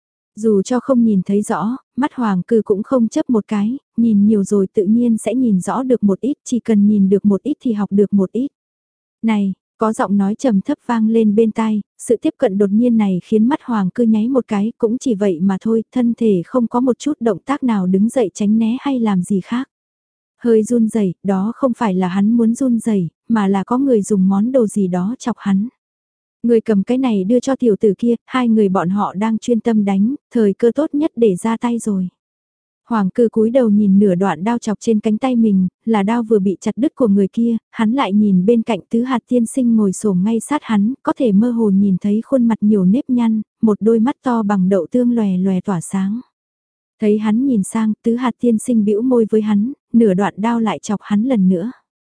A: Dù cho không nhìn thấy rõ, mắt Hoàng Cư cũng không chấp một cái, nhìn nhiều rồi tự nhiên sẽ nhìn rõ được một ít, chỉ cần nhìn được một ít thì học được một ít. Này, Có giọng nói trầm thấp vang lên bên tai, sự tiếp cận đột nhiên này khiến mắt Hoàng Cư nháy một cái, cũng chỉ vậy mà thôi, thân thể không có một chút động tác nào đứng dậy tránh né hay làm gì khác. Hơi run rẩy, đó không phải là hắn muốn run rẩy, mà là có người dùng món đồ gì đó chọc hắn. Người cầm cái này đưa cho tiểu tử kia, hai người bọn họ đang chuyên tâm đánh, thời cơ tốt nhất để ra tay rồi. Hoàng cư cúi đầu nhìn nửa đoạn đao chọc trên cánh tay mình, là đao vừa bị chặt đứt của người kia, hắn lại nhìn bên cạnh tứ hạt tiên sinh ngồi xổm ngay sát hắn, có thể mơ hồ nhìn thấy khuôn mặt nhiều nếp nhăn, một đôi mắt to bằng đậu tương lòe lòe tỏa sáng. Thấy hắn nhìn sang, tứ hạt tiên sinh bĩu môi với hắn, nửa đoạn đao lại chọc hắn lần nữa.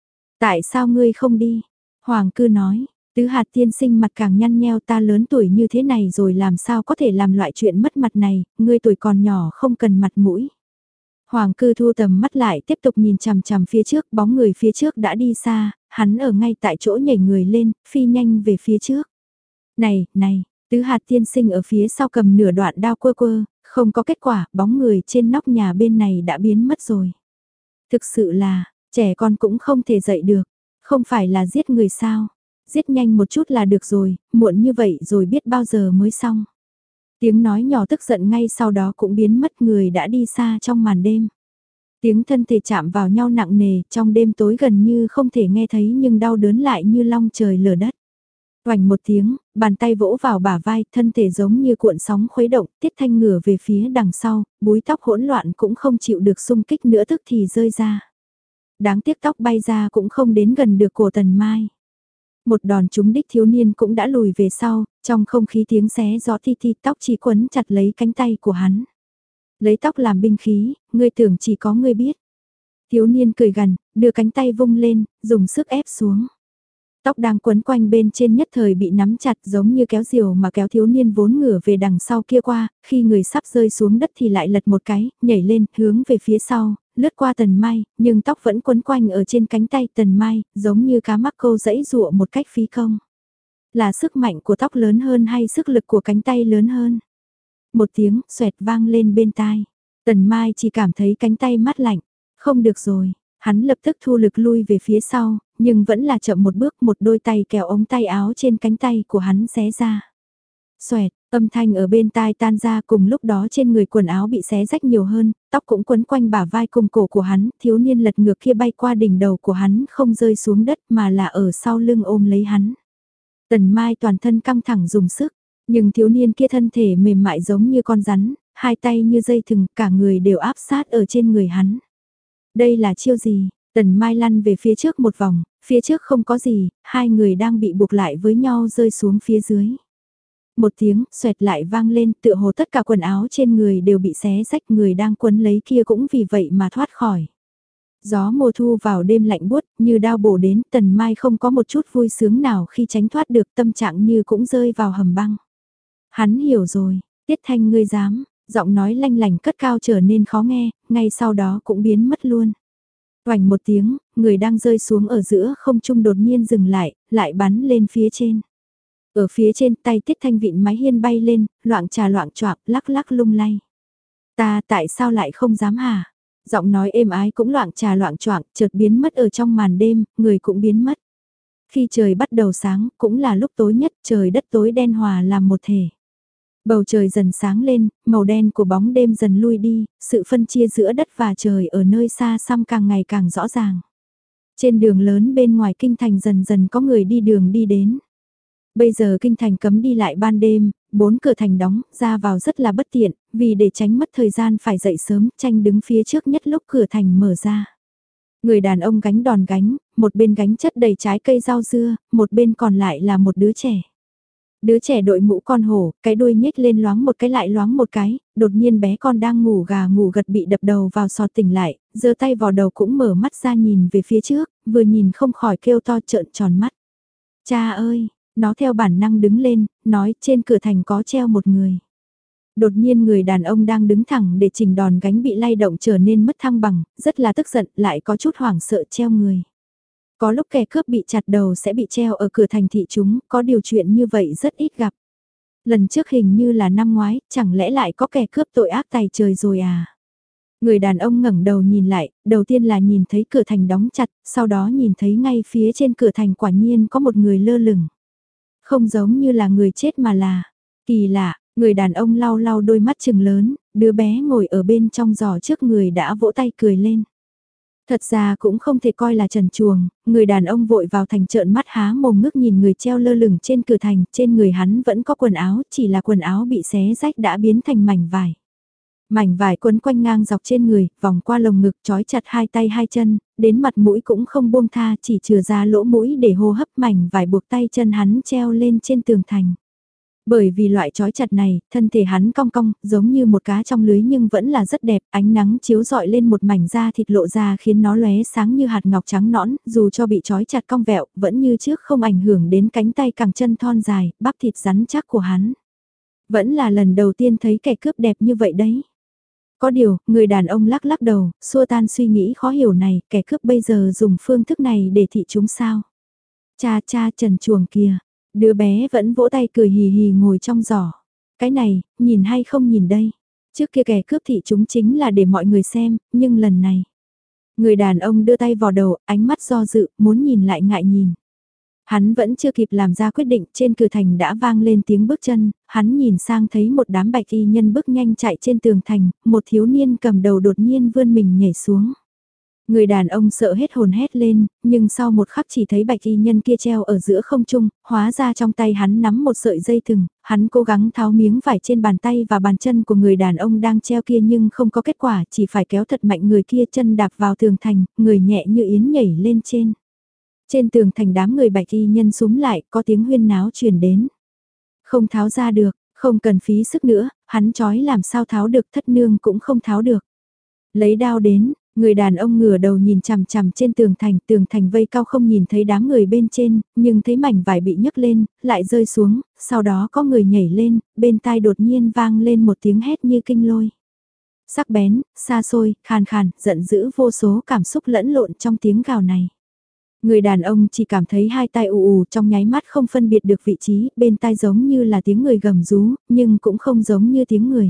A: Tại sao ngươi không đi? Hoàng cư nói, tứ hạt tiên sinh mặt càng nhăn nheo, ta lớn tuổi như thế này rồi làm sao có thể làm loại chuyện mất mặt này, ngươi tuổi còn nhỏ không cần mặt mũi. Hoàng cư thu tầm mắt lại tiếp tục nhìn chằm chằm phía trước, bóng người phía trước đã đi xa, hắn ở ngay tại chỗ nhảy người lên, phi nhanh về phía trước. Này, này, tứ hạt tiên sinh ở phía sau cầm nửa đoạn đao quơ quơ, không có kết quả, bóng người trên nóc nhà bên này đã biến mất rồi. Thực sự là, trẻ con cũng không thể dậy được, không phải là giết người sao, giết nhanh một chút là được rồi, muộn như vậy rồi biết bao giờ mới xong. Tiếng nói nhỏ tức giận ngay sau đó cũng biến mất, người đã đi xa trong màn đêm. Tiếng thân thể chạm vào nhau nặng nề, trong đêm tối gần như không thể nghe thấy nhưng đau đớn lại như long trời lở đất. Oành một tiếng, bàn tay vỗ vào bả vai, thân thể giống như cuộn sóng khuấy động, Tiết Thanh ngửa về phía đằng sau, búi tóc hỗn loạn cũng không chịu được xung kích nữa tức thì rơi ra. Đáng tiếc tóc bay ra cũng không đến gần được cổ Tần Mai. Một đòn trúng đích, thiếu niên cũng đã lùi về sau, trong không khí tiếng xé gió thi thi, tóc chỉ quấn chặt lấy cánh tay của hắn. Lấy tóc làm binh khí, ngươi tưởng chỉ có ngươi biết. Thiếu niên cười gằn, đưa cánh tay vung lên, dùng sức ép xuống. Tóc đang quấn quanh bên trên nhất thời bị nắm chặt giống như kéo diều mà kéo thiếu niên vốn ngửa về đằng sau kia qua, khi người sắp rơi xuống đất thì lại lật một cái, nhảy lên, hướng về phía sau, lướt qua Tần Mai, nhưng tóc vẫn quấn quanh ở trên cánh tay Tần Mai, giống như cá mắc câu dẫy dụa một cách phí công. Là sức mạnh của tóc lớn hơn hay sức lực của cánh tay lớn hơn? Một tiếng xoẹt vang lên bên tai. Tần Mai chỉ cảm thấy cánh tay mát lạnh. Không được rồi, hắn lập tức thu lực lui về phía sau, nhưng vẫn là chậm một bước, một đôi tay kéo ống tay áo trên cánh tay của hắn xé ra. Xoẹt, âm thanh ở bên tai tan ra, cùng lúc đó trên người quần áo bị xé rách nhiều hơn, tóc cũng quấn quanh bả vai cùng cổ của hắn, thiếu niên lật ngược kia bay qua đỉnh đầu của hắn không rơi xuống đất mà là ở sau lưng ôm lấy hắn. Tần Mai toàn thân căng thẳng dùng sức, nhưng thiếu niên kia thân thể mềm mại giống như con rắn, hai tay như dây thừng, cả người đều áp sát ở trên người hắn. Đây là chiêu gì? Tần Mai lăn về phía trước một vòng, phía trước không có gì, hai người đang bị buộc lại với nhau rơi xuống phía dưới. Một tiếng xoẹt lại vang lên, tựa hồ tất cả quần áo trên người đều bị xé rách, người đang quấn lấy kia cũng vì vậy mà thoát khỏi. Gió mùa thu vào đêm lạnh buốt như đao bổ đến, Tần Mai không có một chút vui sướng nào khi tránh thoát được, tâm trạng như cũng rơi vào hầm băng. Hắn hiểu rồi, Tiết Thanh ngươi dám, giọng nói lanh lành cất cao trở nên khó nghe, ngay sau đó cũng biến mất luôn. Oành một tiếng, người đang rơi xuống ở giữa không trung đột nhiên dừng lại, lại bắn lên phía trên. Ở phía trên tay Tiết Thanh vịn mái hiên bay lên, loạng trà loạng choạng, lắc lắc lung lay. Ta tại sao lại không dám hả? Giọng nói êm ái cũng loạng trà loạng choạng, chợt biến mất ở trong màn đêm, người cũng biến mất. Khi trời bắt đầu sáng, cũng là lúc tối nhất, trời đất tối đen hòa làm một thể. Bầu trời dần sáng lên, màu đen của bóng đêm dần lui đi, sự phân chia giữa đất và trời ở nơi xa xăm càng ngày càng rõ ràng. Trên đường lớn bên ngoài kinh thành dần dần có người đi đường đi đến. Bây giờ kinh thành cấm đi lại ban đêm, bốn cửa thành đóng, ra vào rất là bất tiện, vì để tránh mất thời gian phải dậy sớm, tranh đứng phía trước nhất lúc cửa thành mở ra. Người đàn ông gánh đòn gánh, một bên gánh chất đầy trái cây rau dưa, một bên còn lại là một đứa trẻ. Đứa trẻ đội mũ con hổ, cái đuôi nhếch lên loáng một cái lại loáng một cái, đột nhiên bé con đang ngủ gà ngủ gật bị đập đầu vào sọt tỉnh lại, giơ tay vào đầu cũng mở mắt ra nhìn về phía trước, vừa nhìn không khỏi kêu to trợn tròn mắt. Cha ơi, nó theo bản năng đứng lên, nói trên cửa thành có treo một người. Đột nhiên người đàn ông đang đứng thẳng để chỉnh đòn gánh bị lay động trở nên mất thăng bằng, rất là tức giận, lại có chút hoảng sợ treo người. Có lúc kẻ cướp bị chặt đầu sẽ bị treo ở cửa thành thị chúng, có điều chuyện như vậy rất ít gặp. Lần trước hình như là năm ngoái, chẳng lẽ lại có kẻ cướp tội ác tày trời rồi à? Người đàn ông ngẩng đầu nhìn lại, đầu tiên là nhìn thấy cửa thành đóng chặt, sau đó nhìn thấy ngay phía trên cửa thành quả nhiên có một người lơ lửng. Không giống như là người chết mà là, kỳ lạ, người đàn ông lau lau đôi mắt trừng lớn, đứa bé ngồi ở bên trong giỏ trước người đã vỗ tay cười lên. Thật ra cũng không thể coi là trần truồng, người đàn ông vội vào thành trợn mắt há mồm ngước nhìn người treo lơ lửng trên cửa thành, trên người hắn vẫn có quần áo, chỉ là quần áo bị xé rách đã biến thành mảnh vải. Mảnh vải quấn quanh ngang dọc trên người, vòng qua lồng ngực trói chặt hai tay hai chân, đến mặt mũi cũng không buông tha, chỉ chừa ra lỗ mũi để hô hấp, mảnh vải buộc tay chân hắn treo lên trên tường thành. Bởi vì loại trói chặt này, thân thể hắn cong cong, giống như một cá trong lưới nhưng vẫn là rất đẹp, ánh nắng chiếu rọi lên một mảnh da thịt lộ ra khiến nó lóe sáng như hạt ngọc trắng nõn, dù cho bị trói chặt cong vẹo, vẫn như trước không ảnh hưởng đến cánh tay cẳng chân thon dài, bắp thịt rắn chắc của hắn. Vẫn là lần đầu tiên thấy kẻ cướp đẹp như vậy đấy. Có điều, người đàn ông lắc lắc đầu, xua tan suy nghĩ khó hiểu này, kẻ cướp bây giờ dùng phương thức này để thị chúng sao. Cha cha trần chuồng kìa, đứa bé vẫn vỗ tay cười hì hì ngồi trong giỏ. Cái này, nhìn hay không nhìn đây. Trước kia kẻ cướp thị chúng chính là để mọi người xem, nhưng lần này. Người đàn ông đưa tay vào đầu, ánh mắt do dự, muốn nhìn lại ngại nhìn. Hắn vẫn chưa kịp làm ra quyết định, trên cửa thành đã vang lên tiếng bước chân, hắn nhìn sang thấy một đám bạch y nhân bước nhanh chạy trên tường thành, một thiếu niên cầm đầu đột nhiên vươn mình nhảy xuống. Người đàn ông sợ hết hồn hét lên, nhưng sau một khắc chỉ thấy bạch y nhân kia treo ở giữa không trung, hóa ra trong tay hắn nắm một sợi dây thừng, hắn cố gắng tháo miếng vải trên bàn tay và bàn chân của người đàn ông đang treo kia nhưng không có kết quả, chỉ phải kéo thật mạnh người kia chân đạp vào tường thành, người nhẹ như yến nhảy lên trên. Trên tường thành đám người bạch y nhân súm lại, có tiếng huyên náo truyền đến. Không tháo ra được, không cần phí sức nữa, hắn chói làm sao tháo được, thất nương cũng không tháo được. Lấy đao đến, người đàn ông ngửa đầu nhìn chằm chằm trên tường thành, tường thành vây cao không nhìn thấy đám người bên trên, nhưng thấy mảnh vải bị nhấc lên, lại rơi xuống, sau đó có người nhảy lên, bên tai đột nhiên vang lên một tiếng hét như kinh lôi. Sắc bén, xa xôi, khàn khàn, giận dữ vô số cảm xúc lẫn lộn trong tiếng gào này. Người đàn ông chỉ cảm thấy hai tai ù ù trong nháy mắt không phân biệt được vị trí, bên tai giống như là tiếng người gầm rú, nhưng cũng không giống như tiếng người.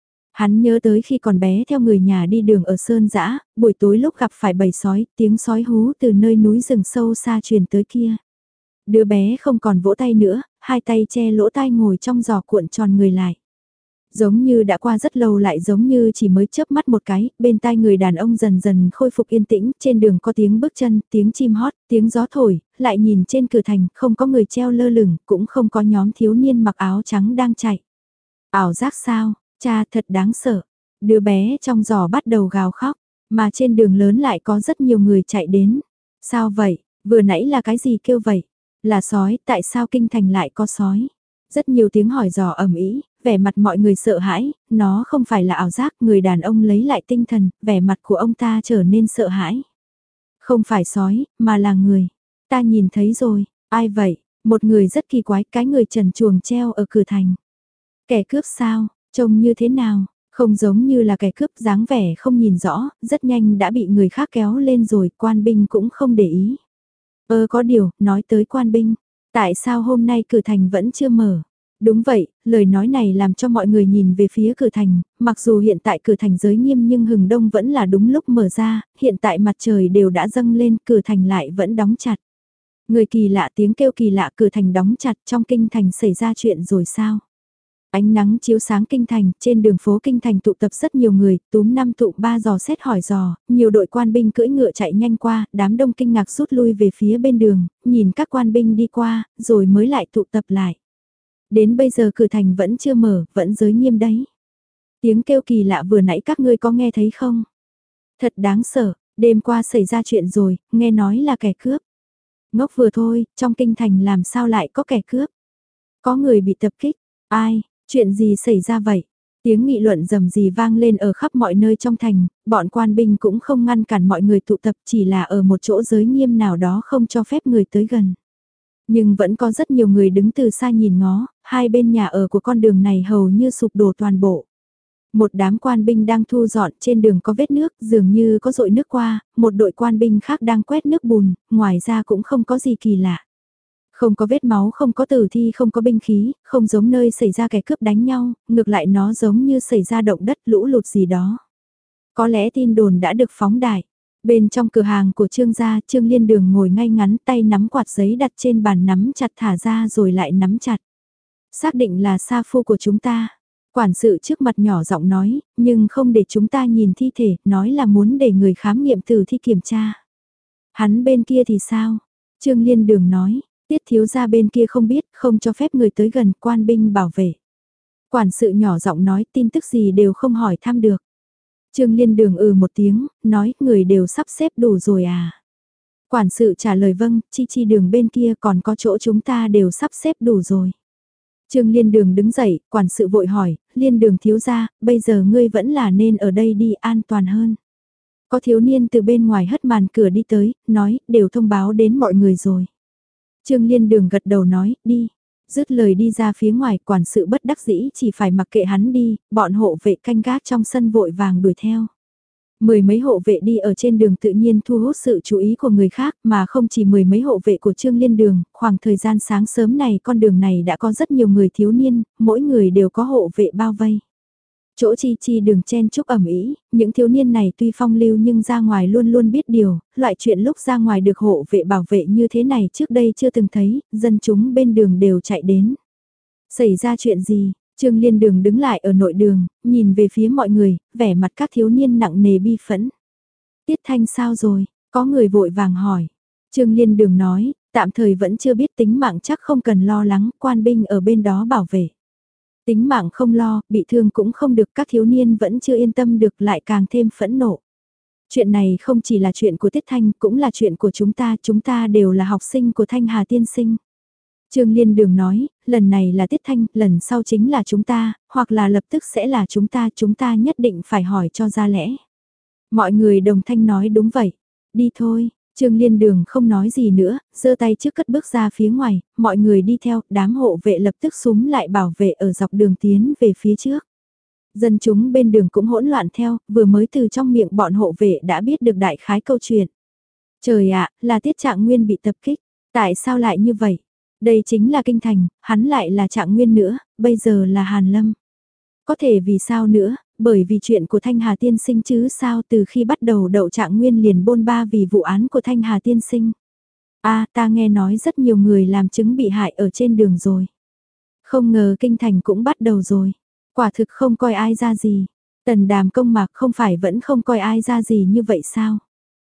A: Hắn nhớ tới khi còn bé theo người nhà đi đường ở Sơn Dã, buổi tối lúc gặp phải bầy sói, tiếng sói hú từ nơi núi rừng sâu xa truyền tới kia. Đứa bé không còn vỗ tay nữa, hai tay che lỗ tai ngồi trong giò cuộn tròn người lại. Giống như đã qua rất lâu lại giống như chỉ mới chớp mắt một cái, bên tai người đàn ông dần dần khôi phục yên tĩnh, trên đường có tiếng bước chân, tiếng chim hót, tiếng gió thổi, lại nhìn trên cửa thành, không có người treo lơ lửng, cũng không có nhóm thiếu niên mặc áo trắng đang chạy. Ảo giác sao, cha thật đáng sợ. Đứa bé trong giỏ bắt đầu gào khóc, mà trên đường lớn lại có rất nhiều người chạy đến. Sao vậy, vừa nãy là cái gì kêu vậy? Là sói, tại sao kinh thành lại có sói? Rất nhiều tiếng hỏi dò ầm ĩ, vẻ mặt mọi người sợ hãi, nó không phải là ảo giác, người đàn ông lấy lại tinh thần, vẻ mặt của ông ta trở nên sợ hãi. Không phải sói, mà là người. Ta nhìn thấy rồi, ai vậy? Một người rất kỳ quái, cái người trần truồng treo ở cửa thành. Kẻ cướp sao, trông như thế nào? Không giống như là kẻ cướp, dáng vẻ không nhìn rõ, rất nhanh đã bị người khác kéo lên rồi, quan binh cũng không để ý. Ơ có điều, nói tới quan binh, tại sao hôm nay cửa thành vẫn chưa mở? Đúng vậy, lời nói này làm cho mọi người nhìn về phía cửa thành, mặc dù hiện tại cửa thành giới nghiêm nhưng hừng đông vẫn là đúng lúc mở ra, hiện tại mặt trời đều đã dâng lên, cửa thành lại vẫn đóng chặt. Người kỳ lạ tiếng kêu kỳ lạ, cửa thành đóng chặt, trong kinh thành xảy ra chuyện rồi sao? Ánh nắng chiếu sáng kinh thành, trên đường phố kinh thành tụ tập rất nhiều người, túm năm tụ ba dò xét hỏi dò, nhiều đội quan binh cưỡi ngựa chạy nhanh qua, đám đông kinh ngạc rút lui về phía bên đường, nhìn các quan binh đi qua, rồi mới lại tụ tập lại. Đến bây giờ cửa thành vẫn chưa mở, vẫn giới nghiêm đấy. Tiếng kêu kỳ lạ vừa nãy các ngươi có nghe thấy không? Thật đáng sợ, đêm qua xảy ra chuyện rồi, nghe nói là kẻ cướp. Ngốc vừa thôi, trong kinh thành làm sao lại có kẻ cướp? Có người bị tập kích, ai, chuyện gì xảy ra vậy? Tiếng nghị luận rầm rì vang lên ở khắp mọi nơi trong thành, bọn quan binh cũng không ngăn cản mọi người tụ tập, chỉ là ở một chỗ giới nghiêm nào đó không cho phép người tới gần. Nhưng vẫn có rất nhiều người đứng từ xa nhìn ngó, hai bên nhà ở của con đường này hầu như sụp đổ toàn bộ. Một đám quan binh đang thu dọn, trên đường có vết nước, dường như có dội nước qua, một đội quan binh khác đang quét nước bùn, ngoài ra cũng không có gì kỳ lạ. Không có vết máu, không có tử thi, không có binh khí, không giống nơi xảy ra kẻ cướp đánh nhau, ngược lại nó giống như xảy ra động đất lũ lụt gì đó. Có lẽ tin đồn đã được phóng đại. Bên trong cửa hàng của Trương gia, Trương Liên Đường ngồi ngay ngắn, tay nắm quạt giấy đặt trên bàn, nắm chặt thả ra rồi lại nắm chặt. Xác định là sa phu của chúng ta. Quản sự trước mặt nhỏ giọng nói, nhưng không để chúng ta nhìn thi thể, nói là muốn để người khám nghiệm tử thi kiểm tra. Hắn bên kia thì sao? Trương Liên Đường nói, Tiết thiếu gia bên kia không biết, không cho phép người tới gần, quan binh bảo vệ. Quản sự nhỏ giọng nói, tin tức gì đều không hỏi thăm được. Trương Liên Đường ừ một tiếng, nói, người đều sắp xếp đủ rồi à. Quản sự trả lời vâng, chi chi đường bên kia còn có chỗ chúng ta đều sắp xếp đủ rồi. Trương Liên Đường đứng dậy, quản sự vội hỏi, Liên Đường thiếu gia, bây giờ ngươi vẫn là nên ở đây đi an toàn hơn. Có thiếu niên từ bên ngoài hất màn cửa đi tới, nói, đều thông báo đến mọi người rồi. Trương Liên Đường gật đầu nói, đi. Dứt lời đi ra phía ngoài, quản sự bất đắc dĩ chỉ phải mặc kệ hắn đi, bọn hộ vệ canh gác trong sân vội vàng đuổi theo. Mười mấy hộ vệ đi ở trên đường tự nhiên thu hút sự chú ý của người khác, mà không chỉ mười mấy hộ vệ của Trương Liên Đường, khoảng thời gian sáng sớm này con đường này đã có rất nhiều người thiếu niên, mỗi người đều có hộ vệ bao vây. Chỗ chi chi đường chen chúc ẩm ý, những thiếu niên này tuy phong lưu nhưng ra ngoài luôn luôn biết điều, loại chuyện lúc ra ngoài được hộ vệ bảo vệ như thế này trước đây chưa từng thấy, dân chúng bên đường đều chạy đến. Xảy ra chuyện gì? Trương Liên Đường đứng lại ở nội đường, nhìn về phía mọi người, vẻ mặt các thiếu niên nặng nề bi phẫn. Tiết Thanh sao rồi? Có người vội vàng hỏi. Trương Liên Đường nói, tạm thời vẫn chưa biết, tính mạng chắc không cần lo lắng, quan binh ở bên đó bảo vệ. Tính mạng không lo, bị thương cũng không được, các thiếu niên vẫn chưa yên tâm được, lại càng thêm phẫn nộ. Chuyện này không chỉ là chuyện của Tiết Thanh, cũng là chuyện của chúng ta, chúng ta đều là học sinh của Thanh Hà tiên sinh. Trương Liên Đường nói, lần này là Tiết Thanh, lần sau chính là chúng ta, hoặc là lập tức sẽ là chúng ta, chúng ta nhất định phải hỏi cho ra lẽ. Mọi người đồng thanh nói đúng vậy, đi thôi. Trương Liên Đường không nói gì nữa, giơ tay trước cất bước ra phía ngoài, mọi người đi theo, đám hộ vệ lập tức xúm lại bảo vệ ở dọc đường tiến về phía trước. Dân chúng bên đường cũng hỗn loạn theo, vừa mới từ trong miệng bọn hộ vệ đã biết được đại khái câu chuyện. Trời ạ, là Tiết Trạng Nguyên bị tập kích, tại sao lại như vậy? Đây chính là kinh thành, hắn lại là Trạng Nguyên nữa, bây giờ là Hàn Lâm. Có thể vì sao nữa, bởi vì chuyện của Thanh Hà tiên sinh chứ sao, từ khi bắt đầu Đậu Trạng Nguyên liền bôn ba vì vụ án của Thanh Hà tiên sinh. A, ta nghe nói rất nhiều người làm chứng bị hại ở trên đường rồi. Không ngờ kinh thành cũng bắt đầu rồi. Quả thực không coi ai ra gì. Tần Đàm Công Mạc không phải vẫn không coi ai ra gì như vậy sao?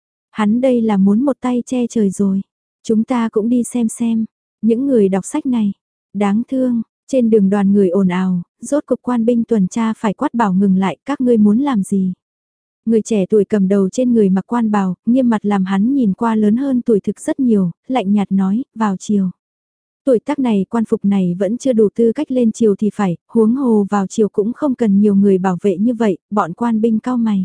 A: Hắn đây là muốn một tay che trời rồi. Chúng ta cũng đi xem xem. Những người đọc sách này. Đáng thương. Trên đường đoàn người ồn ào, rốt cục quan binh tuần tra phải quát bảo ngừng lại, các ngươi muốn làm gì? Người trẻ tuổi cầm đầu trên người mặc quan bào, nghiêm mặt làm hắn nhìn qua lớn hơn tuổi thực rất nhiều, lạnh nhạt nói, vào chiều. Tuổi tác này quan phục này vẫn chưa đủ tư cách lên chiều thì phải, huống hồ vào chiều cũng không cần nhiều người bảo vệ như vậy, bọn quan binh cao mày.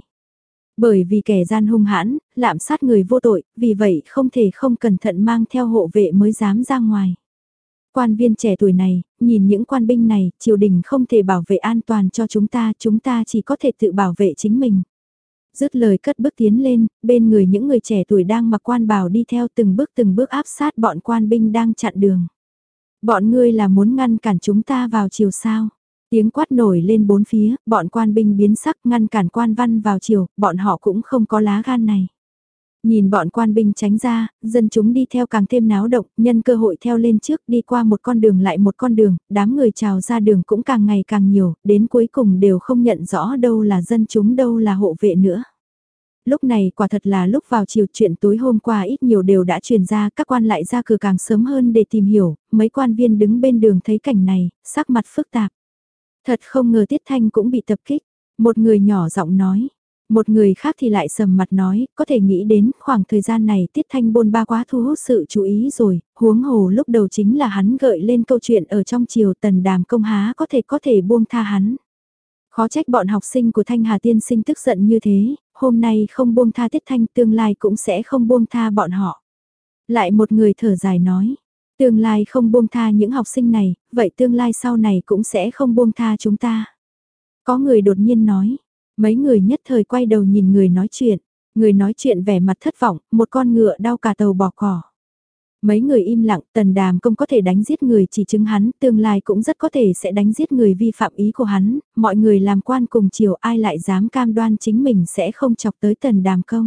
A: Bởi vì kẻ gian hung hãn, lạm sát người vô tội, vì vậy không thể không cẩn thận mang theo hộ vệ mới dám ra ngoài. Quan viên trẻ tuổi này, nhìn những quan binh này, triều đình không thể bảo vệ an toàn cho chúng ta, chúng ta chỉ có thể tự bảo vệ chính mình. Dứt lời cất bước tiến lên, bên người những người trẻ tuổi đang mặc quan bào đi theo từng bước từng bước áp sát bọn quan binh đang chặn đường. Bọn ngươi là muốn ngăn cản chúng ta vào chiều sao? Tiếng quát nổi lên bốn phía, bọn quan binh biến sắc ngăn cản quan văn vào chiều, bọn họ cũng không có lá gan này. Nhìn bọn quan binh tránh ra, dân chúng đi theo càng thêm náo động, nhân cơ hội theo lên trước đi qua một con đường lại một con đường, đám người trào ra đường cũng càng ngày càng nhiều, đến cuối cùng đều không nhận rõ đâu là dân chúng đâu là hộ vệ nữa. Lúc này quả thật là lúc vào chiều, chuyện tối hôm qua ít nhiều đều đã truyền ra, các quan lại ra cửa càng sớm hơn để tìm hiểu, mấy quan viên đứng bên đường thấy cảnh này, sắc mặt phức tạp. Thật không ngờ Tiết Thanh cũng bị tập kích, một người nhỏ giọng nói. Một người khác thì lại sầm mặt nói, có thể nghĩ đến khoảng thời gian này Tiết Thanh bôn ba quá thu hút sự chú ý rồi, huống hồ lúc đầu chính là hắn gợi lên câu chuyện ở trong triều, Tần Đàm Công há có thể có thể buông tha hắn. Khó trách bọn học sinh của Thanh Hà tiên sinh tức giận như thế, hôm nay không buông tha Tiết Thanh tương lai cũng sẽ không buông tha bọn họ. Lại một người thở dài nói, tương lai không buông tha những học sinh này, vậy tương lai sau này cũng sẽ không buông tha chúng ta. Có người đột nhiên nói. Mấy người nhất thời quay đầu nhìn người nói chuyện, người nói chuyện vẻ mặt thất vọng, một con ngựa đau cả tàu bỏ cỏ. Mấy người im lặng, Tần Đàm Công có thể đánh giết người chỉ chứng hắn, tương lai cũng rất có thể sẽ đánh giết người vi phạm ý của hắn, mọi người làm quan cùng chiều ai lại dám cam đoan chính mình sẽ không chọc tới Tần Đàm Công.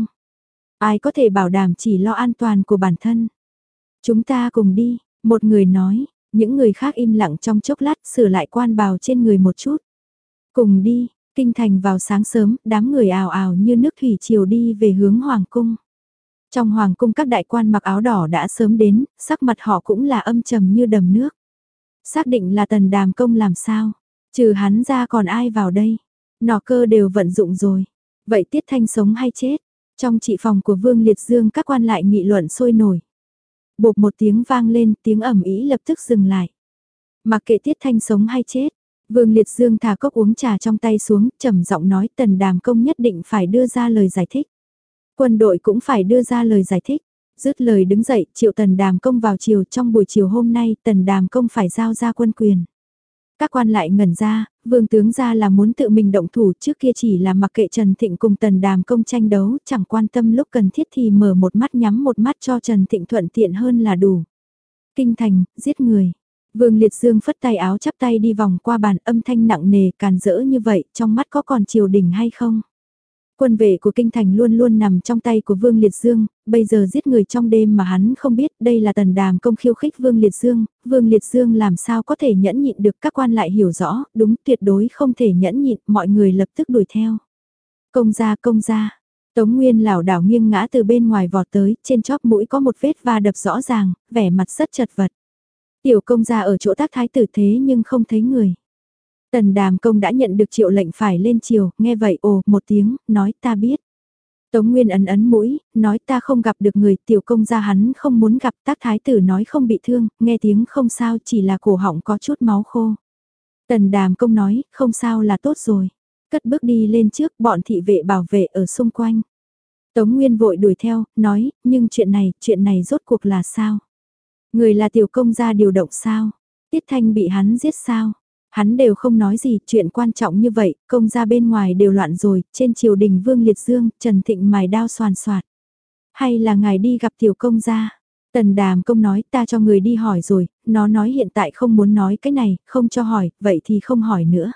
A: Ai có thể bảo đảm chỉ lo an toàn của bản thân. Chúng ta cùng đi, một người nói, những người khác im lặng trong chốc lát sửa lại quan bào trên người một chút. Cùng đi, kinh thành vào sáng sớm, đám người ào ào như nước thủy triều đi về hướng Hoàng cung. Trong Hoàng cung các đại quan mặc áo đỏ đã sớm đến, sắc mặt họ cũng là âm trầm như đầm nước. Xác định là Tần Đàm Công làm sao, trừ hắn ra còn ai vào đây, nỏ cơ đều vận dụng rồi. Vậy Tiết Thanh sống hay chết? Trong trị phòng của Vương Liệt Dương các quan lại nghị luận sôi nổi. Bộp một tiếng vang lên, tiếng ầm ĩ lập tức dừng lại. Mặc kệ Tiết Thanh sống hay chết, Vương Liệt Dương thả cốc uống trà trong tay xuống, trầm giọng nói Tần Đàm Công nhất định phải đưa ra lời giải thích. Quân đội cũng phải đưa ra lời giải thích. Dứt lời đứng dậy, triệu Tần Đàm Công vào chiều, trong buổi chiều hôm nay Tần Đàm Công phải giao ra quân quyền. Các quan lại ngẩn ra, Vương tướng ra là muốn tự mình động thủ, trước kia chỉ là mặc kệ Trần Thịnh cùng Tần Đàm Công tranh đấu, chẳng quan tâm lúc cần thiết thì mở một mắt nhắm một mắt cho Trần Thịnh thuận tiện hơn là đủ. Kinh thành, giết người. Vương Liệt Dương phất tay áo chắp tay đi vòng qua bàn, âm thanh nặng nề càn rỡ như vậy, trong mắt có còn triều đình hay không? Quân vệ của kinh thành luôn luôn nằm trong tay của Vương Liệt Dương, bây giờ giết người trong đêm mà hắn không biết, đây là Tần Đàm Công khiêu khích Vương Liệt Dương, Vương Liệt Dương làm sao có thể nhẫn nhịn được, các quan lại hiểu rõ, đúng tuyệt đối không thể nhẫn nhịn, mọi người lập tức đuổi theo. Công gia công gia, Tống Nguyên lảo đảo nghiêng ngã từ bên ngoài vọt tới, trên chóp mũi có một vết va đập rõ ràng, vẻ mặt rất chật vật. Tiểu công gia ở chỗ tác thái tử thế nhưng không thấy người. Tần Đàm Công đã nhận được triệu lệnh phải lên triều, nghe vậy ồ một tiếng, nói ta biết. Tống Nguyên ấn ấn mũi, nói ta không gặp được người, tiểu công gia hắn không muốn gặp, tác thái tử nói không bị thương, nghe tiếng không sao, chỉ là cổ họng có chút máu khô. Tần Đàm Công nói, không sao là tốt rồi. Cất bước đi lên trước, bọn thị vệ bảo vệ ở xung quanh. Tống Nguyên vội đuổi theo, nói, nhưng chuyện này, chuyện này rốt cuộc là sao? Người là tiểu công gia điều động sao? Tiết Thanh bị hắn giết sao? Hắn đều không nói gì, chuyện quan trọng như vậy, công gia bên ngoài đều loạn rồi, trên triều đình Vương Liệt Dương, Trần Thịnh mài đao xoàn xoạt. Hay là ngài đi gặp tiểu công gia? Tần Đàm Công nói ta cho người đi hỏi rồi, nó nói hiện tại không muốn nói cái này, không cho hỏi, vậy thì không hỏi nữa.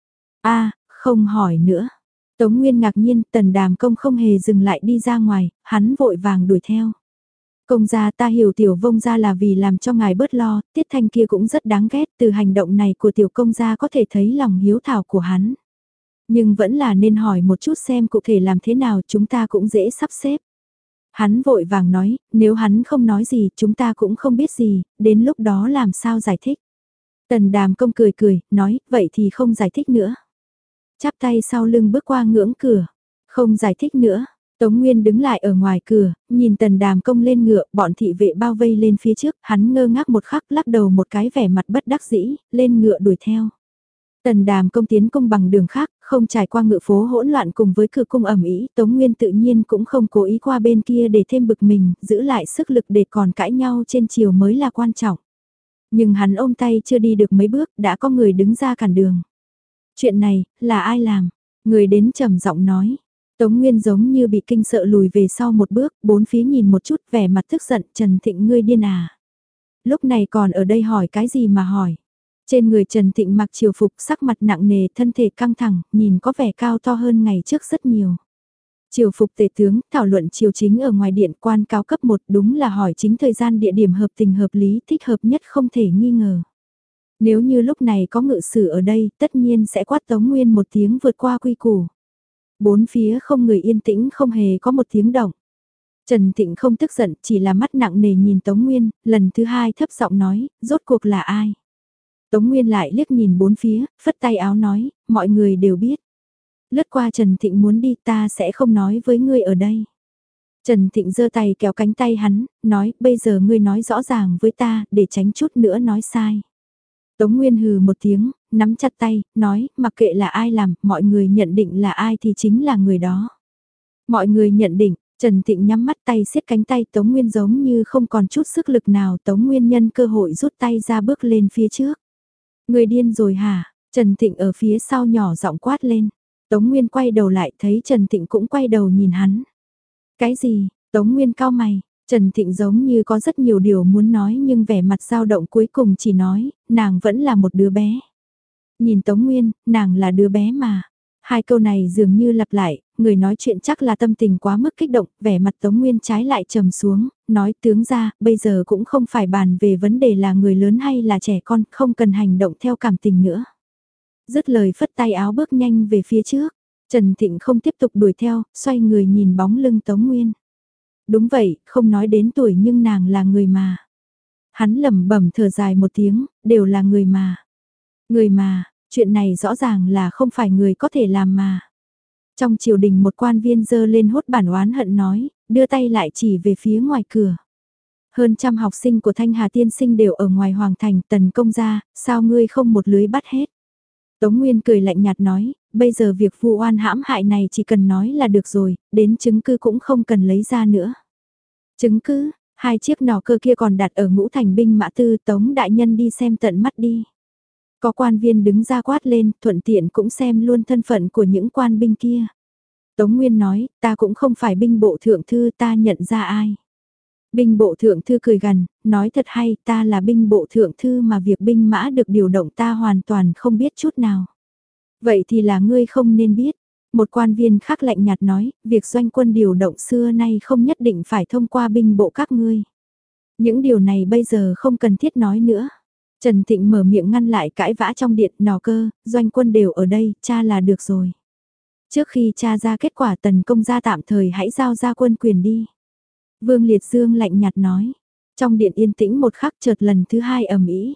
A: A, không hỏi nữa. Tống Nguyên ngạc nhiên, Tần Đàm Công không hề dừng lại đi ra ngoài, hắn vội vàng đuổi theo. Công gia ta hiểu tiểu vông gia là vì làm cho ngài bớt lo, Tiết Thanh kia cũng rất đáng ghét, từ hành động này của tiểu công gia có thể thấy lòng hiếu thảo của hắn. Nhưng vẫn là nên hỏi một chút xem cụ thể làm thế nào chúng ta cũng dễ sắp xếp. Hắn vội vàng nói, nếu hắn không nói gì chúng ta cũng không biết gì, đến lúc đó làm sao giải thích. Tần Đàm Công cười cười, nói, vậy thì không giải thích nữa. Chắp tay sau lưng bước qua ngưỡng cửa, không giải thích nữa. Tống Nguyên đứng lại ở ngoài cửa, nhìn Tần Đàm Công lên ngựa, bọn thị vệ bao vây lên phía trước, hắn ngơ ngác một khắc lắc đầu một cái vẻ mặt bất đắc dĩ, lên ngựa đuổi theo. Tần Đàm Công tiến công bằng đường khác, không trải qua ngựa phố hỗn loạn cùng với cửa cung ẩm ý, Tống Nguyên tự nhiên cũng không cố ý qua bên kia để thêm bực mình, giữ lại sức lực để còn cãi nhau trên chiều mới là quan trọng. Nhưng hắn ôm tay chưa đi được mấy bước, đã có người đứng ra cản đường. Chuyện này, là ai làm? Người đến trầm giọng nói. Tống Nguyên giống như bị kinh sợ lùi về sau một bước, bốn phía nhìn một chút vẻ mặt tức giận, Trần Thịnh ngươi điên à. Lúc này còn ở đây hỏi cái gì mà hỏi. Trên người Trần Thịnh mặc triều phục sắc mặt nặng nề, thân thể căng thẳng, nhìn có vẻ cao to hơn ngày trước rất nhiều. Triều phục tể tướng, thảo luận triều chính ở ngoài điện quan cao cấp một đúng là hỏi chính thời gian địa điểm hợp tình hợp lý thích hợp nhất không thể nghi ngờ. Nếu như lúc này có ngự sử ở đây, tất nhiên sẽ quát Tống Nguyên một tiếng vượt qua quy củ. Bốn phía không người yên tĩnh không hề có một tiếng động. Trần Thịnh không tức giận, chỉ là mắt nặng nề nhìn Tống Nguyên, lần thứ hai thấp giọng nói, rốt cuộc là ai? Tống Nguyên lại liếc nhìn bốn phía, phất tay áo nói, mọi người đều biết. Lướt qua Trần Thịnh muốn đi ta sẽ không nói với ngươi ở đây. Trần Thịnh giơ tay kéo cánh tay hắn, nói, bây giờ ngươi nói rõ ràng với ta, để tránh chút nữa nói sai. Tống Nguyên hừ một tiếng, nắm chặt tay, nói, mặc kệ là ai làm, mọi người nhận định là ai thì chính là người đó. Mọi người nhận định, Trần Thịnh nhắm mắt tay siết cánh tay Tống Nguyên giống như không còn chút sức lực nào. Tống Nguyên nhân cơ hội rút tay ra bước lên phía trước. Người điên rồi hả? Trần Thịnh ở phía sau nhỏ giọng quát lên. Tống Nguyên quay đầu lại thấy Trần Thịnh cũng quay đầu nhìn hắn. Cái gì? Tống Nguyên cau mày. Trần Thịnh giống như có rất nhiều điều muốn nói nhưng vẻ mặt dao động cuối cùng chỉ nói, nàng vẫn là một đứa bé. Nhìn Tống Nguyên, nàng là đứa bé mà. Hai câu này dường như lặp lại, người nói chuyện chắc là tâm tình quá mức kích động, vẻ mặt Tống Nguyên trái lại trầm xuống, nói tướng ra, bây giờ cũng không phải bàn về vấn đề là người lớn hay là trẻ con, không cần hành động theo cảm tình nữa. Dứt lời phất tay áo bước nhanh về phía trước, Trần Thịnh không tiếp tục đuổi theo, xoay người nhìn bóng lưng Tống Nguyên. Đúng vậy, không nói đến tuổi nhưng nàng là người mà. Hắn lẩm bẩm thở dài một tiếng, đều là người mà. Người mà, chuyện này rõ ràng là không phải người có thể làm mà. Trong triều đình một quan viên giơ lên hốt bản oán hận nói, đưa tay lại chỉ về phía ngoài cửa. Hơn trăm học sinh của Thanh Hà tiên sinh đều ở ngoài hoàng thành, Tần công gia, sao ngươi không một lưới bắt hết. Tống Nguyên cười lạnh nhạt nói, bây giờ việc vu oan hãm hại này chỉ cần nói là được rồi, đến chứng cứ cũng không cần lấy ra nữa. Chứng cứ, hai chiếc nỏ cơ kia còn đặt ở ngũ thành binh mã tư, Tống đại nhân đi xem tận mắt đi. Có quan viên đứng ra quát lên, thuận tiện cũng xem luôn thân phận của những quan binh kia. Tống Nguyên nói, ta cũng không phải binh bộ thượng thư, ta nhận ra ai. Binh bộ thượng thư cười gằn, nói thật hay, ta là binh bộ thượng thư mà việc binh mã được điều động ta hoàn toàn không biết chút nào. Vậy thì là ngươi không nên biết. Một quan viên khác lạnh nhạt nói, việc doanh quân điều động xưa nay không nhất định phải thông qua binh bộ các ngươi. Những điều này bây giờ không cần thiết nói nữa. Trần Thịnh mở miệng ngăn lại cãi vã trong điện, nò cơ, doanh quân đều ở đây, cha là được rồi. Trước khi cha ra kết quả Tần công gia tạm thời hãy giao ra quân quyền đi. Vương Liệt Dương lạnh nhạt nói. Trong điện yên tĩnh một khắc chợt lần thứ hai ầm ĩ.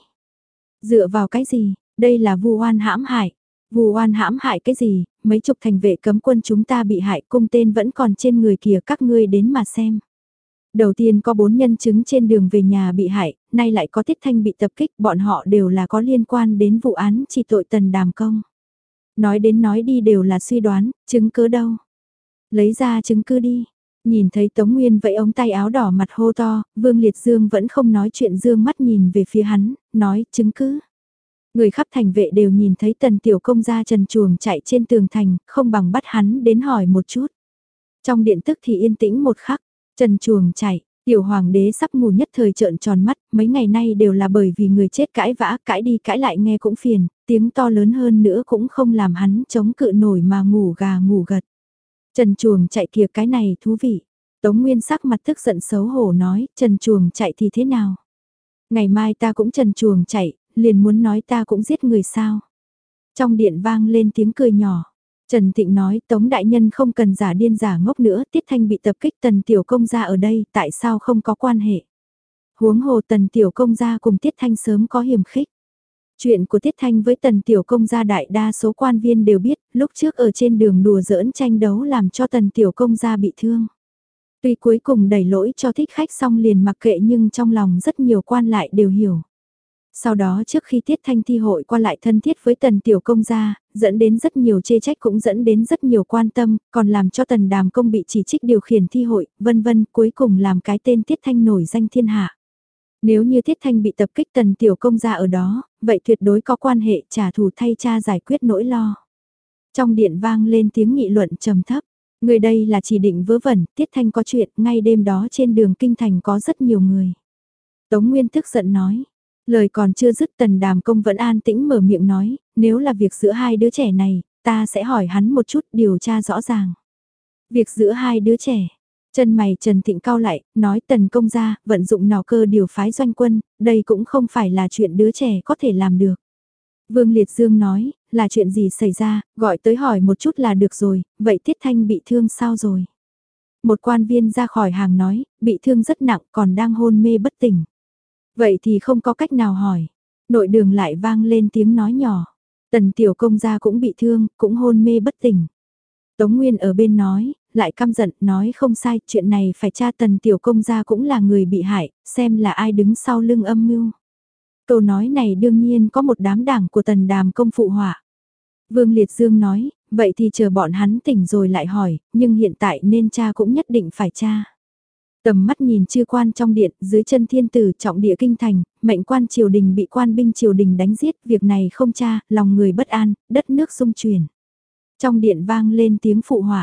A: Dựa vào cái gì, đây là vu oan hãm hại. Vu oan hãm hại cái gì, mấy chục thành vệ cấm quân chúng ta bị hại, cung tên vẫn còn trên người kìa, các ngươi đến mà xem. Đầu tiên có bốn nhân chứng trên đường về nhà bị hại, nay lại có Tiết Thanh bị tập kích, bọn họ đều là có liên quan đến vụ án chỉ tội Tần Đàm Công. Nói đến nói đi đều là suy đoán, chứng cứ đâu. Lấy ra chứng cứ đi. Nhìn thấy Tống Nguyên vẫy ống tay áo đỏ mặt hô to, Vương Liệt Dương vẫn không nói chuyện, dương mắt nhìn về phía hắn, nói chứng cứ. Người khắp thành vệ đều nhìn thấy Tần Tiểu Công gia trần truồng chạy trên tường thành, không bằng bắt hắn đến hỏi một chút. Trong điện tức thì yên tĩnh một khắc, trần truồng chạy, Tiểu Hoàng đế sắp ngủ nhất thời trợn tròn mắt, mấy ngày nay đều là bởi vì người chết cãi vã, cãi đi cãi lại nghe cũng phiền, tiếng to lớn hơn nữa cũng không làm hắn chống cự nổi mà ngủ gà ngủ gật. Trần chuồng chạy kìa, cái này thú vị. Tống Nguyên sắc mặt tức giận xấu hổ nói, Trần chuồng chạy thì thế nào? Ngày mai ta cũng trần chuồng chạy, liền muốn nói ta cũng giết người sao? Trong điện vang lên tiếng cười nhỏ. Trần Thịnh nói, Tống đại nhân không cần giả điên giả ngốc nữa, Tiết Thanh bị tập kích, Tần Tiểu Công gia ở đây, tại sao không có quan hệ? Huống hồ Tần Tiểu Công gia cùng Tiết Thanh sớm có hiềm khích. Chuyện của Tiết Thanh với Tần Tiểu Công gia đại đa số quan viên đều biết, lúc trước ở trên đường đùa giỡn tranh đấu làm cho Tần Tiểu Công gia bị thương. Tuy cuối cùng đẩy lỗi cho thích khách xong liền mặc kệ nhưng trong lòng rất nhiều quan lại đều hiểu. Sau đó trước khi Tiết Thanh thi hội qua lại thân thiết với Tần Tiểu Công gia, dẫn đến rất nhiều chê trách cũng dẫn đến rất nhiều quan tâm, còn làm cho Tần Đàm Công bị chỉ trích điều khiển thi hội, vân vân, cuối cùng làm cái tên Tiết Thanh nổi danh thiên hạ. Nếu như Tiết Thanh bị tập kích Tần Tiểu Công gia ở đó, vậy tuyệt đối có quan hệ trả thù thay cha giải quyết nỗi lo. Trong điện vang lên tiếng nghị luận trầm thấp, người đây là chỉ định vớ vẩn, Tiết Thanh có chuyện, ngay đêm đó trên đường kinh thành có rất nhiều người. Tống Nguyên tức giận nói, lời còn chưa dứt Tần Đàm Công vẫn an tĩnh mở miệng nói, nếu là việc giữa hai đứa trẻ này, ta sẽ hỏi hắn một chút điều tra rõ ràng. Việc giữa hai đứa trẻ. Chân mày Trần Thịnh cau lại, nói Tần công gia, vận dụng nỏ cơ điều phái doanh quân, đây cũng không phải là chuyện đứa trẻ có thể làm được. Vương Liệt Dương nói, là chuyện gì xảy ra, gọi tới hỏi một chút là được rồi, vậy Tiết Thanh bị thương sao rồi? Một quan viên ra khỏi hàng nói, bị thương rất nặng còn đang hôn mê bất tỉnh. Vậy thì không có cách nào hỏi. Nội đường lại vang lên tiếng nói nhỏ. Tần Tiểu Công gia cũng bị thương, cũng hôn mê bất tỉnh. Tống Nguyên ở bên nói, lại căm giận, nói không sai, chuyện này phải tra Tần Tiểu Công gia cũng là người bị hại, xem là ai đứng sau lưng âm mưu. Câu nói này đương nhiên có một đám đảng của Tần Đàm Công phụ họa. Vương Liệt Dương nói, vậy thì chờ bọn hắn tỉnh rồi lại hỏi, nhưng hiện tại nên tra cũng nhất định phải tra. Tầm mắt nhìn chư quan trong điện, dưới chân thiên tử trọng địa kinh thành, mệnh quan triều đình bị quan binh triều đình đánh giết, việc này không tra, lòng người bất an, đất nước xung chuyển. Trong điện vang lên tiếng phụ họa,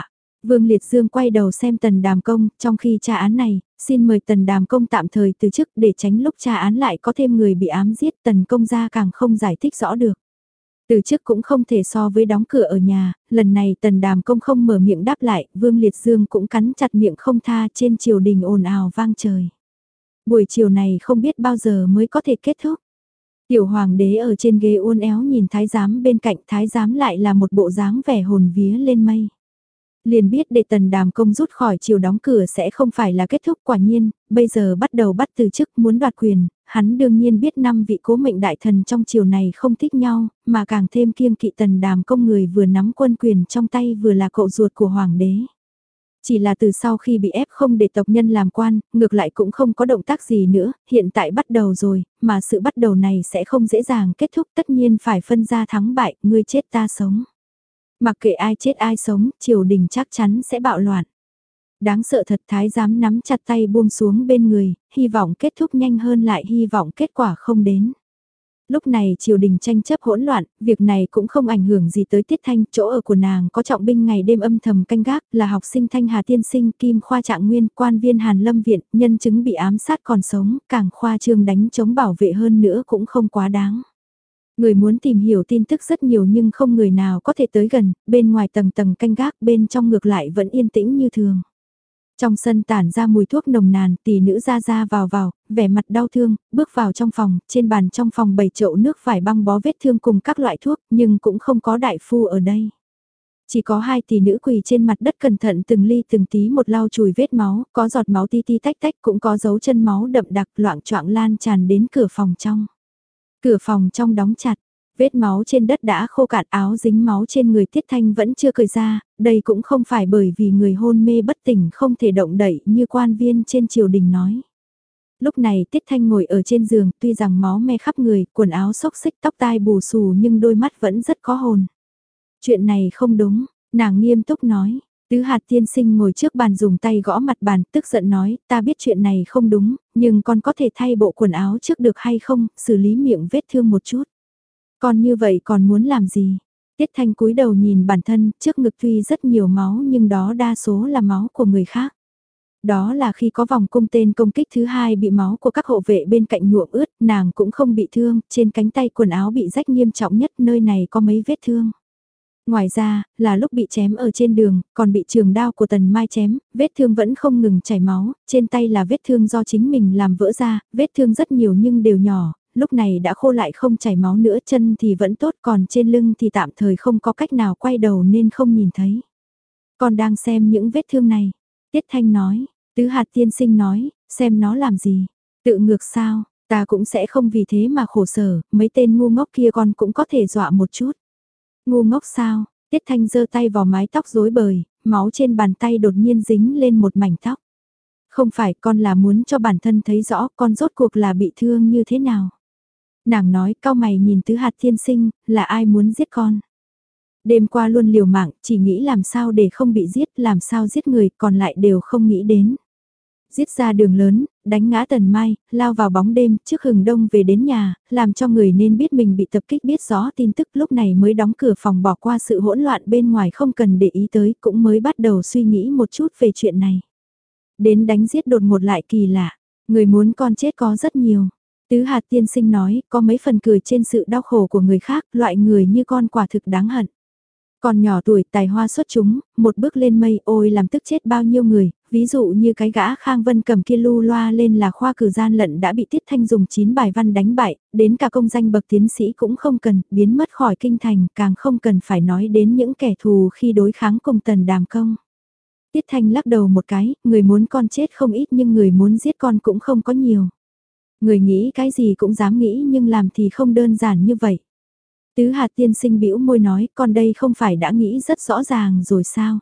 A: Vương Liệt Dương quay đầu xem Tần Đàm Công, trong khi tra án này, xin mời Tần Đàm Công tạm thời từ chức để tránh lúc tra án lại có thêm người bị ám giết, Tần Công gia càng không giải thích rõ được. Từ chức cũng không thể so với đóng cửa ở nhà, lần này Tần Đàm Công không mở miệng đáp lại, Vương Liệt Dương cũng cắn chặt miệng không tha, trên triều đình ồn ào vang trời. Buổi chiều này không biết bao giờ mới có thể kết thúc. Tiểu hoàng đế ở trên ghế uốn éo nhìn thái giám bên cạnh, thái giám lại là một bộ dáng vẻ hồn vía lên mây. Liền biết để Tần Đàm Công rút khỏi chiều đóng cửa sẽ không phải là kết thúc, quả nhiên, bây giờ bắt đầu bắt từ chức muốn đoạt quyền, hắn đương nhiên biết năm vị cố mệnh đại thần trong chiều này không thích nhau, mà càng thêm kiêng kỵ Tần Đàm Công người vừa nắm quân quyền trong tay vừa là cậu ruột của hoàng đế. Chỉ là từ sau khi bị ép không để tộc nhân làm quan, ngược lại cũng không có động tác gì nữa, hiện tại bắt đầu rồi, mà sự bắt đầu này sẽ không dễ dàng kết thúc, tất nhiên phải phân ra thắng bại, ngươi chết ta sống. Mặc kệ ai chết ai sống, triều đình chắc chắn sẽ bạo loạn. Đáng sợ thật, thái giám nắm chặt tay buông xuống bên người, hy vọng kết thúc nhanh hơn lại hy vọng kết quả không đến. Lúc này triều đình tranh chấp hỗn loạn, việc này cũng không ảnh hưởng gì tới Tiết Thanh, chỗ ở của nàng có trọng binh ngày đêm âm thầm canh gác, là học sinh Thanh Hà Tiên Sinh, Kim Khoa Trạng Nguyên, quan viên Hàn Lâm Viện, nhân chứng bị ám sát còn sống, càng khoa trương đánh chống bảo vệ hơn nữa cũng không quá đáng. Người muốn tìm hiểu tin tức rất nhiều nhưng không người nào có thể tới gần, bên ngoài tầng tầng canh gác, bên trong ngược lại vẫn yên tĩnh như thường. Trong sân tản ra mùi thuốc nồng nàn, tỷ nữ ra ra vào vào, vẻ mặt đau thương, bước vào trong phòng, trên bàn trong phòng bày chậu nước vải băng bó vết thương cùng các loại thuốc, nhưng cũng không có đại phu ở đây. Chỉ có hai tỷ nữ quỳ trên mặt đất cẩn thận từng ly từng tí một lau chùi vết máu, có giọt máu ti ti tách tách cũng có dấu chân máu đậm đặc loạng choạng lan tràn đến cửa phòng trong. Cửa phòng trong đóng chặt, vết máu trên đất đã khô cạn, áo dính máu trên người Tiết Thanh vẫn chưa cởi ra, đây cũng không phải bởi vì người hôn mê bất tỉnh không thể động đậy như quan viên trên triều đình nói. Lúc này Tiết Thanh ngồi ở trên giường, tuy rằng máu me khắp người, quần áo xốc xích tóc tai bù xù nhưng đôi mắt vẫn rất có hồn. Chuyện này không đúng, nàng nghiêm túc nói. Tứ Hạt Tiên Sinh ngồi trước bàn dùng tay gõ mặt bàn, tức giận nói, ta biết chuyện này không đúng, nhưng con có thể thay bộ quần áo trước được hay không, xử lý miệng vết thương một chút. Con như vậy còn muốn làm gì? Tiết Thanh cúi đầu nhìn bản thân, trước ngực tuy rất nhiều máu nhưng đó đa số là máu của người khác. Đó là khi có vòng cung tên công kích thứ hai bị máu của các hộ vệ bên cạnh nhuộm ướt, nàng cũng không bị thương, trên cánh tay quần áo bị rách nghiêm trọng nhất, nơi này có mấy vết thương. Ngoài ra, là lúc bị chém ở trên đường, còn bị trường đao của Tần Mai chém, vết thương vẫn không ngừng chảy máu, trên tay là vết thương do chính mình làm vỡ ra, vết thương rất nhiều nhưng đều nhỏ, lúc này đã khô lại không chảy máu nữa, chân thì vẫn tốt, còn trên lưng thì tạm thời không có cách nào quay đầu nên không nhìn thấy. Còn đang xem những vết thương này, Tiết Thanh nói, Tứ Hạt Tiên Sinh nói, xem nó làm gì, tự ngược sao, ta cũng sẽ không vì thế mà khổ sở, mấy tên ngu ngốc kia con cũng có thể dọa một chút. Ngu ngốc sao, Tiết Thanh giơ tay vào mái tóc rối bời, máu trên bàn tay đột nhiên dính lên một mảnh tóc. Không phải, con là muốn cho bản thân thấy rõ con rốt cuộc là bị thương như thế nào. Nàng nói, cau mày nhìn Tứ Hạt Tiên Sinh, là ai muốn giết con. Đêm qua luôn liều mạng, chỉ nghĩ làm sao để không bị giết, làm sao giết người, còn lại đều không nghĩ đến. Giết ra đường lớn, đánh ngã Tần Mai, lao vào bóng đêm, trước hừng đông về đến nhà, làm cho người nên biết mình bị tập kích, biết rõ tin tức, lúc này mới đóng cửa phòng, bỏ qua sự hỗn loạn bên ngoài không cần để ý tới, cũng mới bắt đầu suy nghĩ một chút về chuyện này. Đến đánh giết đột ngột lại kỳ lạ, người muốn con chết có rất nhiều. Tứ Hạt Tiên Sinh nói, có mấy phần cười trên sự đau khổ của người khác, loại người như con quả thực đáng hận. Còn nhỏ tuổi tài hoa xuất chúng, một bước lên mây, ôi làm tức chết bao nhiêu người, ví dụ như cái gã Khang Vân cầm kia lu loa lên là khoa cử gian lận đã bị Tiết Thanh dùng chín bài văn đánh bại, đến cả công danh bậc tiến sĩ cũng không cần, biến mất khỏi kinh thành, càng không cần phải nói đến những kẻ thù khi đối kháng cùng Tần Đàm Công. Tiết Thanh lắc đầu một cái, người muốn con chết không ít nhưng người muốn giết con cũng không có nhiều. Người nghĩ cái gì cũng dám nghĩ nhưng làm thì không đơn giản như vậy. Tứ Hạt Tiên Sinh bĩu môi nói, con đây không phải đã nghĩ rất rõ ràng rồi sao?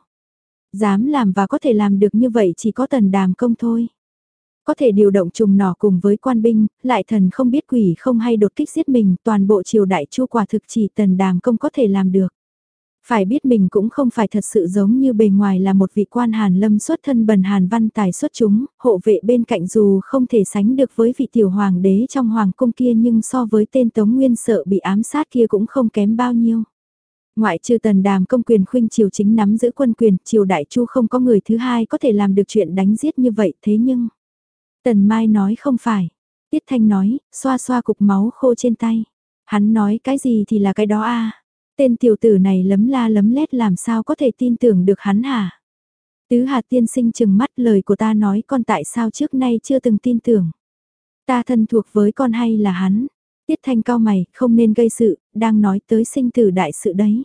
A: Dám làm và có thể làm được như vậy chỉ có Tần Đàm Công thôi. Có thể điều động trùng nỏ cùng với quan binh, lại thần không biết quỷ không hay đột kích giết mình, toàn bộ triều đại chu quả thực chỉ Tần Đàm Công có thể làm được. Phải biết mình cũng không phải thật sự giống như bề ngoài là một vị quan Hàn Lâm xuất thân bần Hàn Văn tài xuất chúng, hộ vệ bên cạnh dù không thể sánh được với vị tiểu hoàng đế trong hoàng cung kia nhưng so với tên Tống Nguyên sợ bị ám sát kia cũng không kém bao nhiêu. Ngoại trừ Tần Đàm công quyền khuynh triều chính nắm giữ quân quyền, triều đại Chu không có người thứ hai có thể làm được chuyện đánh giết như vậy, thế nhưng... Tần Mai nói không phải. Tiết Thanh nói, xoa xoa cục máu khô trên tay. Hắn nói cái gì thì là cái đó a. Tên tiểu tử này lấm la lấm lét làm sao có thể tin tưởng được hắn hả? Tứ Hạt tiên sinh chừng mắt, lời của ta nói con tại sao trước nay chưa từng tin tưởng. Ta thân thuộc với con hay là hắn? Tiết Thanh cao mày, không nên gây sự, đang nói tới sinh tử đại sự đấy.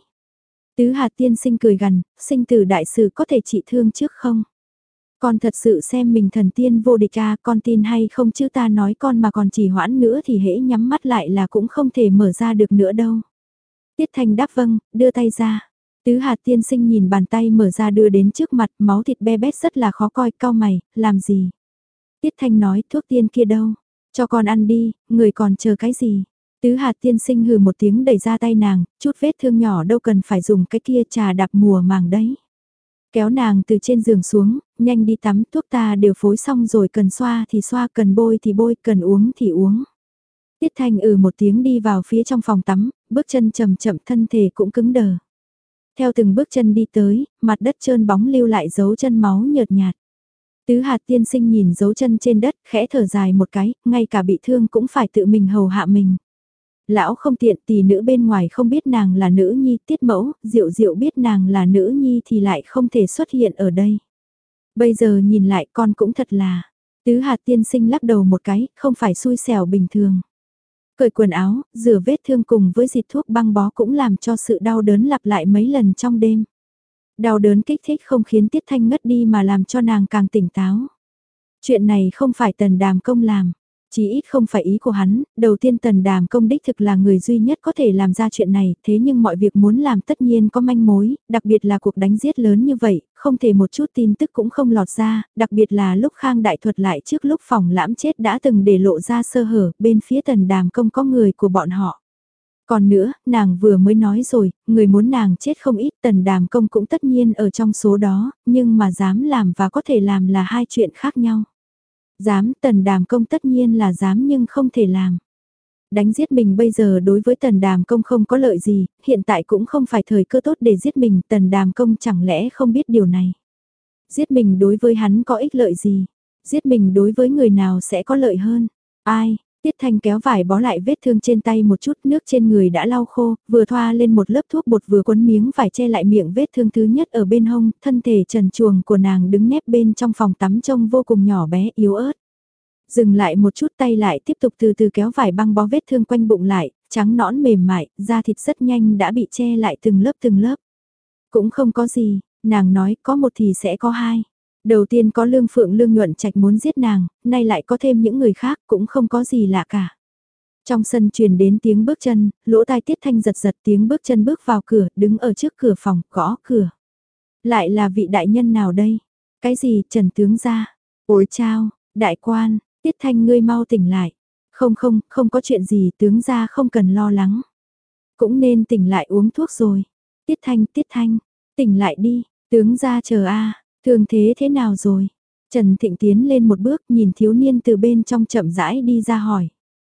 A: Tứ Hạt tiên sinh cười gằn, sinh tử đại sự có thể trị thương trước không? Con thật sự xem mình thần tiên vô địch à, con tin hay không chứ ta nói con mà còn chỉ hoãn nữa thì hễ nhắm mắt lại là cũng không thể mở ra được nữa đâu. Tiết Thanh đáp vâng, đưa tay ra. Tứ Hạt tiên sinh nhìn bàn tay mở ra đưa đến trước mặt, máu thịt be bét rất là khó coi, cau mày, làm gì? Tiết Thanh nói, thuốc tiên kia đâu? Cho con ăn đi, người còn chờ cái gì? Tứ Hạt tiên sinh hừ một tiếng đẩy ra tay nàng, chút vết thương nhỏ đâu cần phải dùng cái kia, trà đạp mùa màng đấy. Kéo nàng từ trên giường xuống, nhanh đi tắm, thuốc ta đều phối xong rồi, cần xoa thì xoa, cần bôi thì bôi, cần uống thì uống. Tiết Thanh ừ một tiếng đi vào phía trong phòng tắm, bước chân chậm chậm, thân thể cũng cứng đờ. Theo từng bước chân đi tới, mặt đất trơn bóng lưu lại dấu chân máu nhợt nhạt. Tứ Hạt tiên sinh nhìn dấu chân trên đất, khẽ thở dài một cái, ngay cả bị thương cũng phải tự mình hầu hạ mình. Lão không tiện, tỷ nữ bên ngoài không biết nàng là nữ nhi, Tiết mẫu, Diệu Diệu biết nàng là nữ nhi thì lại không thể xuất hiện ở đây. Bây giờ nhìn lại con cũng thật là, Tứ Hạt tiên sinh lắc đầu một cái, không phải xui xẻo bình thường. Cởi quần áo, rửa vết thương cùng với xịt thuốc băng bó cũng làm cho sự đau đớn lặp lại mấy lần trong đêm. Đau đớn kích thích không khiến Tiết Thanh ngất đi mà làm cho nàng càng tỉnh táo. Chuyện này không phải Tần Đàm công làm, chí ít không phải ý của hắn, đầu tiên Tần Đàm công đích thực là người duy nhất có thể làm ra chuyện này, thế nhưng mọi việc muốn làm tất nhiên có manh mối, đặc biệt là cuộc đánh giết lớn như vậy, không thể một chút tin tức cũng không lọt ra, đặc biệt là lúc Khang Đại thuật lại trước lúc phòng lãm chết đã từng để lộ ra sơ hở, bên phía Tần Đàm công có người của bọn họ. Còn nữa, nàng vừa mới nói rồi, người muốn nàng chết không ít, Tần Đàm công cũng tất nhiên ở trong số đó, nhưng mà dám làm và có thể làm là hai chuyện khác nhau. Dám, Tần Đàm công tất nhiên là dám nhưng không thể làm. Đánh giết mình bây giờ đối với Tần Đàm công không có lợi gì, hiện tại cũng không phải thời cơ tốt để giết mình, Tần Đàm công chẳng lẽ không biết điều này. Giết mình đối với hắn có ích lợi gì? Giết mình đối với người nào sẽ có lợi hơn? Ai? Tiết Thanh kéo vải bó lại vết thương trên tay một chút, nước trên người đã lau khô, vừa thoa lên một lớp thuốc bột vừa quấn miếng vải che lại miệng vết thương thứ nhất ở bên hông, thân thể trần truồng của nàng đứng nép bên trong phòng tắm trông vô cùng nhỏ bé yếu ớt. Dừng lại một chút, tay lại tiếp tục từ từ kéo vải băng bó vết thương quanh bụng lại, trắng nõn mềm mại, da thịt rất nhanh đã bị che lại từng lớp từng lớp. Cũng không có gì, nàng nói có một thì sẽ có hai. Đầu tiên có Lương Phượng Lương Nhuận Trạch muốn giết nàng, nay lại có thêm những người khác cũng không có gì lạ cả. Trong sân truyền đến tiếng bước chân, lỗ tai Tiết Thanh giật giật, tiếng bước chân bước vào cửa, đứng ở trước cửa phòng, gõ cửa. Lại là vị đại nhân nào đây? Cái gì, Trần tướng gia? Ôi chao, đại quan, Tiết Thanh ngươi mau tỉnh lại. Không không, không có chuyện gì, tướng gia không cần lo lắng. Cũng nên tỉnh lại uống thuốc rồi. Tiết Thanh, Tiết Thanh, tỉnh lại đi, tướng gia chờ a. Thương thế thế nào rồi? Trần Thịnh tiến lên một bước nhìn thiếu niên từ bên trong chậm rãi đi ra hỏi.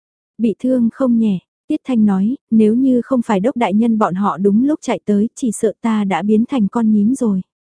A: Bị thương không nhẹ, Tiết Thanh nói, nếu như không phải đốc đại nhân bọn họ đúng lúc chạy tới, chỉ sợ ta đã biến thành con nhím rồi.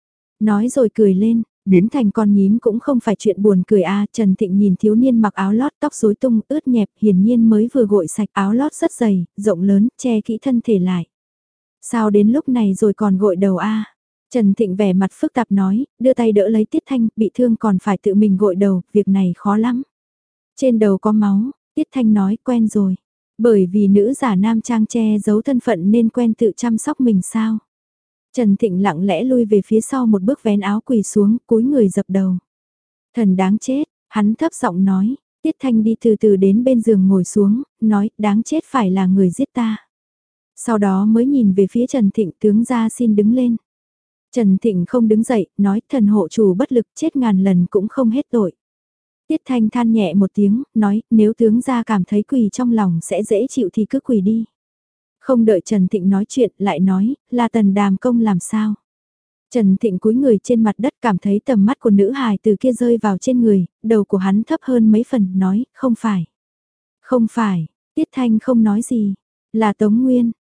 A: Nói rồi cười lên, biến thành con nhím cũng không phải chuyện buồn cười a. Trần Thịnh nhìn thiếu niên mặc áo lót tóc rối tung ướt nhẹp, hiển nhiên mới vừa gội sạch, áo lót rất dày, rộng lớn, che kỹ thân thể lại. Sao đến lúc này rồi còn gội đầu a? Trần Thịnh vẻ mặt phức tạp nói, đưa tay đỡ lấy Tiết Thanh, bị thương còn phải tự mình gội đầu, việc này khó lắm. Trên đầu có máu, Tiết Thanh nói quen rồi. Bởi vì nữ giả nam trang che giấu thân phận nên quen tự chăm sóc mình sao. Trần Thịnh lặng lẽ lui về phía sau một bước vén áo quỳ xuống, cúi người dập đầu. Thần đáng chết, hắn thấp giọng nói, Tiết Thanh đi từ từ đến bên giường ngồi xuống, nói đáng chết phải là người giết ta. Sau đó mới nhìn về phía Trần Thịnh, tướng gia xin đứng lên. Trần Thịnh không đứng dậy, nói thần hộ chủ bất lực chết ngàn lần cũng không hết tội. Tiết Thanh than nhẹ một tiếng, nói nếu tướng gia cảm thấy quỳ trong lòng sẽ dễ chịu thì cứ quỳ đi. Không đợi Trần Thịnh nói chuyện lại nói là Tần Đàm công làm sao. Trần Thịnh cúi người trên mặt đất cảm thấy tầm mắt của nữ hài từ kia rơi vào trên người, đầu của hắn thấp hơn mấy phần, nói không phải. Không phải, Tiết Thanh không nói gì, là Tống Nguyên.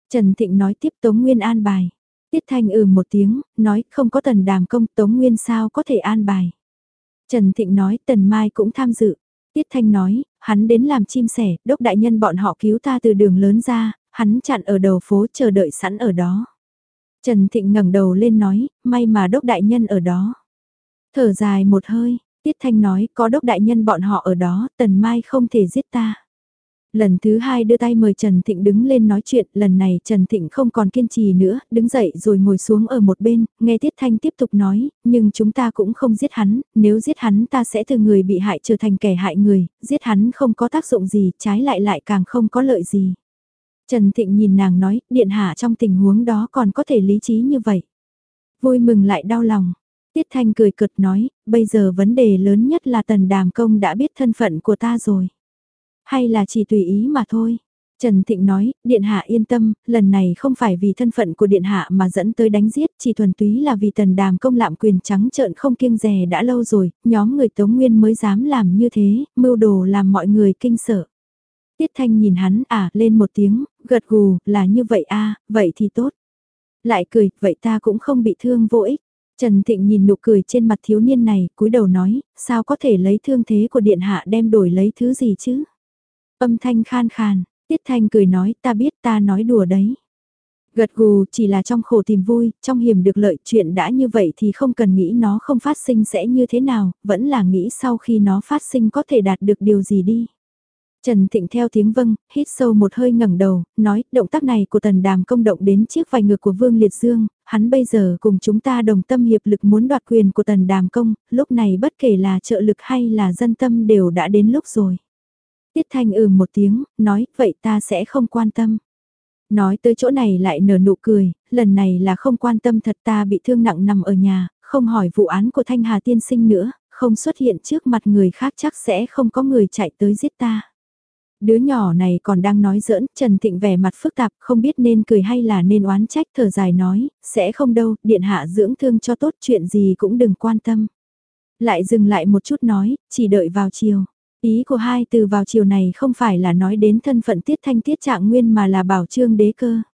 A: Trần Thịnh nói tiếp Tống Nguyên an bài. Tiết Thanh ừ một tiếng, nói không có Tần Đàm Công Tống Nguyên sao có thể an bài. Trần Thịnh nói Tần Mai cũng tham dự. Tiết Thanh nói, hắn đến làm chim sẻ, đốc đại nhân bọn họ cứu ta từ đường lớn ra, hắn chặn ở đầu phố chờ đợi sẵn ở đó. Trần Thịnh ngẩng đầu lên nói, may mà đốc đại nhân ở đó. Thở dài một hơi, Tiết Thanh nói, có đốc đại nhân bọn họ ở đó, Tần Mai không thể giết ta. Lần thứ hai đưa tay mời Trần Thịnh đứng lên nói chuyện, lần này Trần Thịnh không còn kiên trì nữa, đứng dậy rồi ngồi xuống ở một bên, nghe Tiết Thanh tiếp tục nói, nhưng chúng ta cũng không giết hắn, nếu giết hắn ta sẽ từ người bị hại trở thành kẻ hại người, giết hắn không có tác dụng gì, trái lại lại càng không có lợi gì. Trần Thịnh nhìn nàng nói, điện hạ trong tình huống đó còn có thể lý trí như vậy. Vui mừng lại đau lòng. Tiết Thanh cười cợt nói, bây giờ vấn đề lớn nhất là Tần Đàm Công đã biết thân phận của ta rồi. Hay là chỉ tùy ý mà thôi. Trần Thịnh nói, Điện Hạ yên tâm, lần này không phải vì thân phận của Điện Hạ mà dẫn tới đánh giết, chỉ thuần túy là vì Tần Đàm Công lạm quyền trắng trợn không kiêng dè đã lâu rồi, nhóm người Tống Nguyên mới dám làm như thế, mưu đồ làm mọi người kinh sợ. Tiết Thanh nhìn hắn à lên một tiếng, gật gù, là như vậy a vậy thì tốt. Lại cười, vậy ta cũng không bị thương vô ích. Trần Thịnh nhìn nụ cười trên mặt thiếu niên này, cúi đầu nói, sao có thể lấy thương thế của Điện Hạ đem đổi lấy thứ gì chứ? Âm thanh khan khàn, Tiết Thanh cười nói ta biết ta nói đùa đấy. Gật gù chỉ là trong khổ tìm vui, trong hiểm được lợi chuyện đã như vậy thì không cần nghĩ nó không phát sinh sẽ như thế nào, vẫn là nghĩ sau khi nó phát sinh có thể đạt được điều gì đi. Trần Thịnh theo tiếng vâng, hít sâu một hơi ngẩng đầu, nói động tác này của Tần Đàm Công động đến chiếc vài ngược của Vương Liệt Dương, hắn bây giờ cùng chúng ta đồng tâm hiệp lực muốn đoạt quyền của Tần Đàm Công, lúc này bất kể là trợ lực hay là dân tâm đều đã đến lúc rồi. Tiết Thanh ừ một tiếng, nói, vậy ta sẽ không quan tâm. Nói tới chỗ này lại nở nụ cười, lần này là không quan tâm thật ta bị thương nặng nằm ở nhà, không hỏi vụ án của Thanh Hà tiên sinh nữa, không xuất hiện trước mặt người khác chắc sẽ không có người chạy tới giết ta. Đứa nhỏ này còn đang nói giỡn, Trần Thịnh vẻ mặt phức tạp, không biết nên cười hay là nên oán trách, thở dài nói, sẽ không đâu, điện hạ dưỡng thương cho tốt, chuyện gì cũng đừng quan tâm. Lại dừng lại một chút nói, chỉ đợi vào chiều. Ý của hai từ vào chiều này không phải là nói đến thân phận Tiết Thanh Tiết Trạng Nguyên mà là bảo Trương Đế Cơ.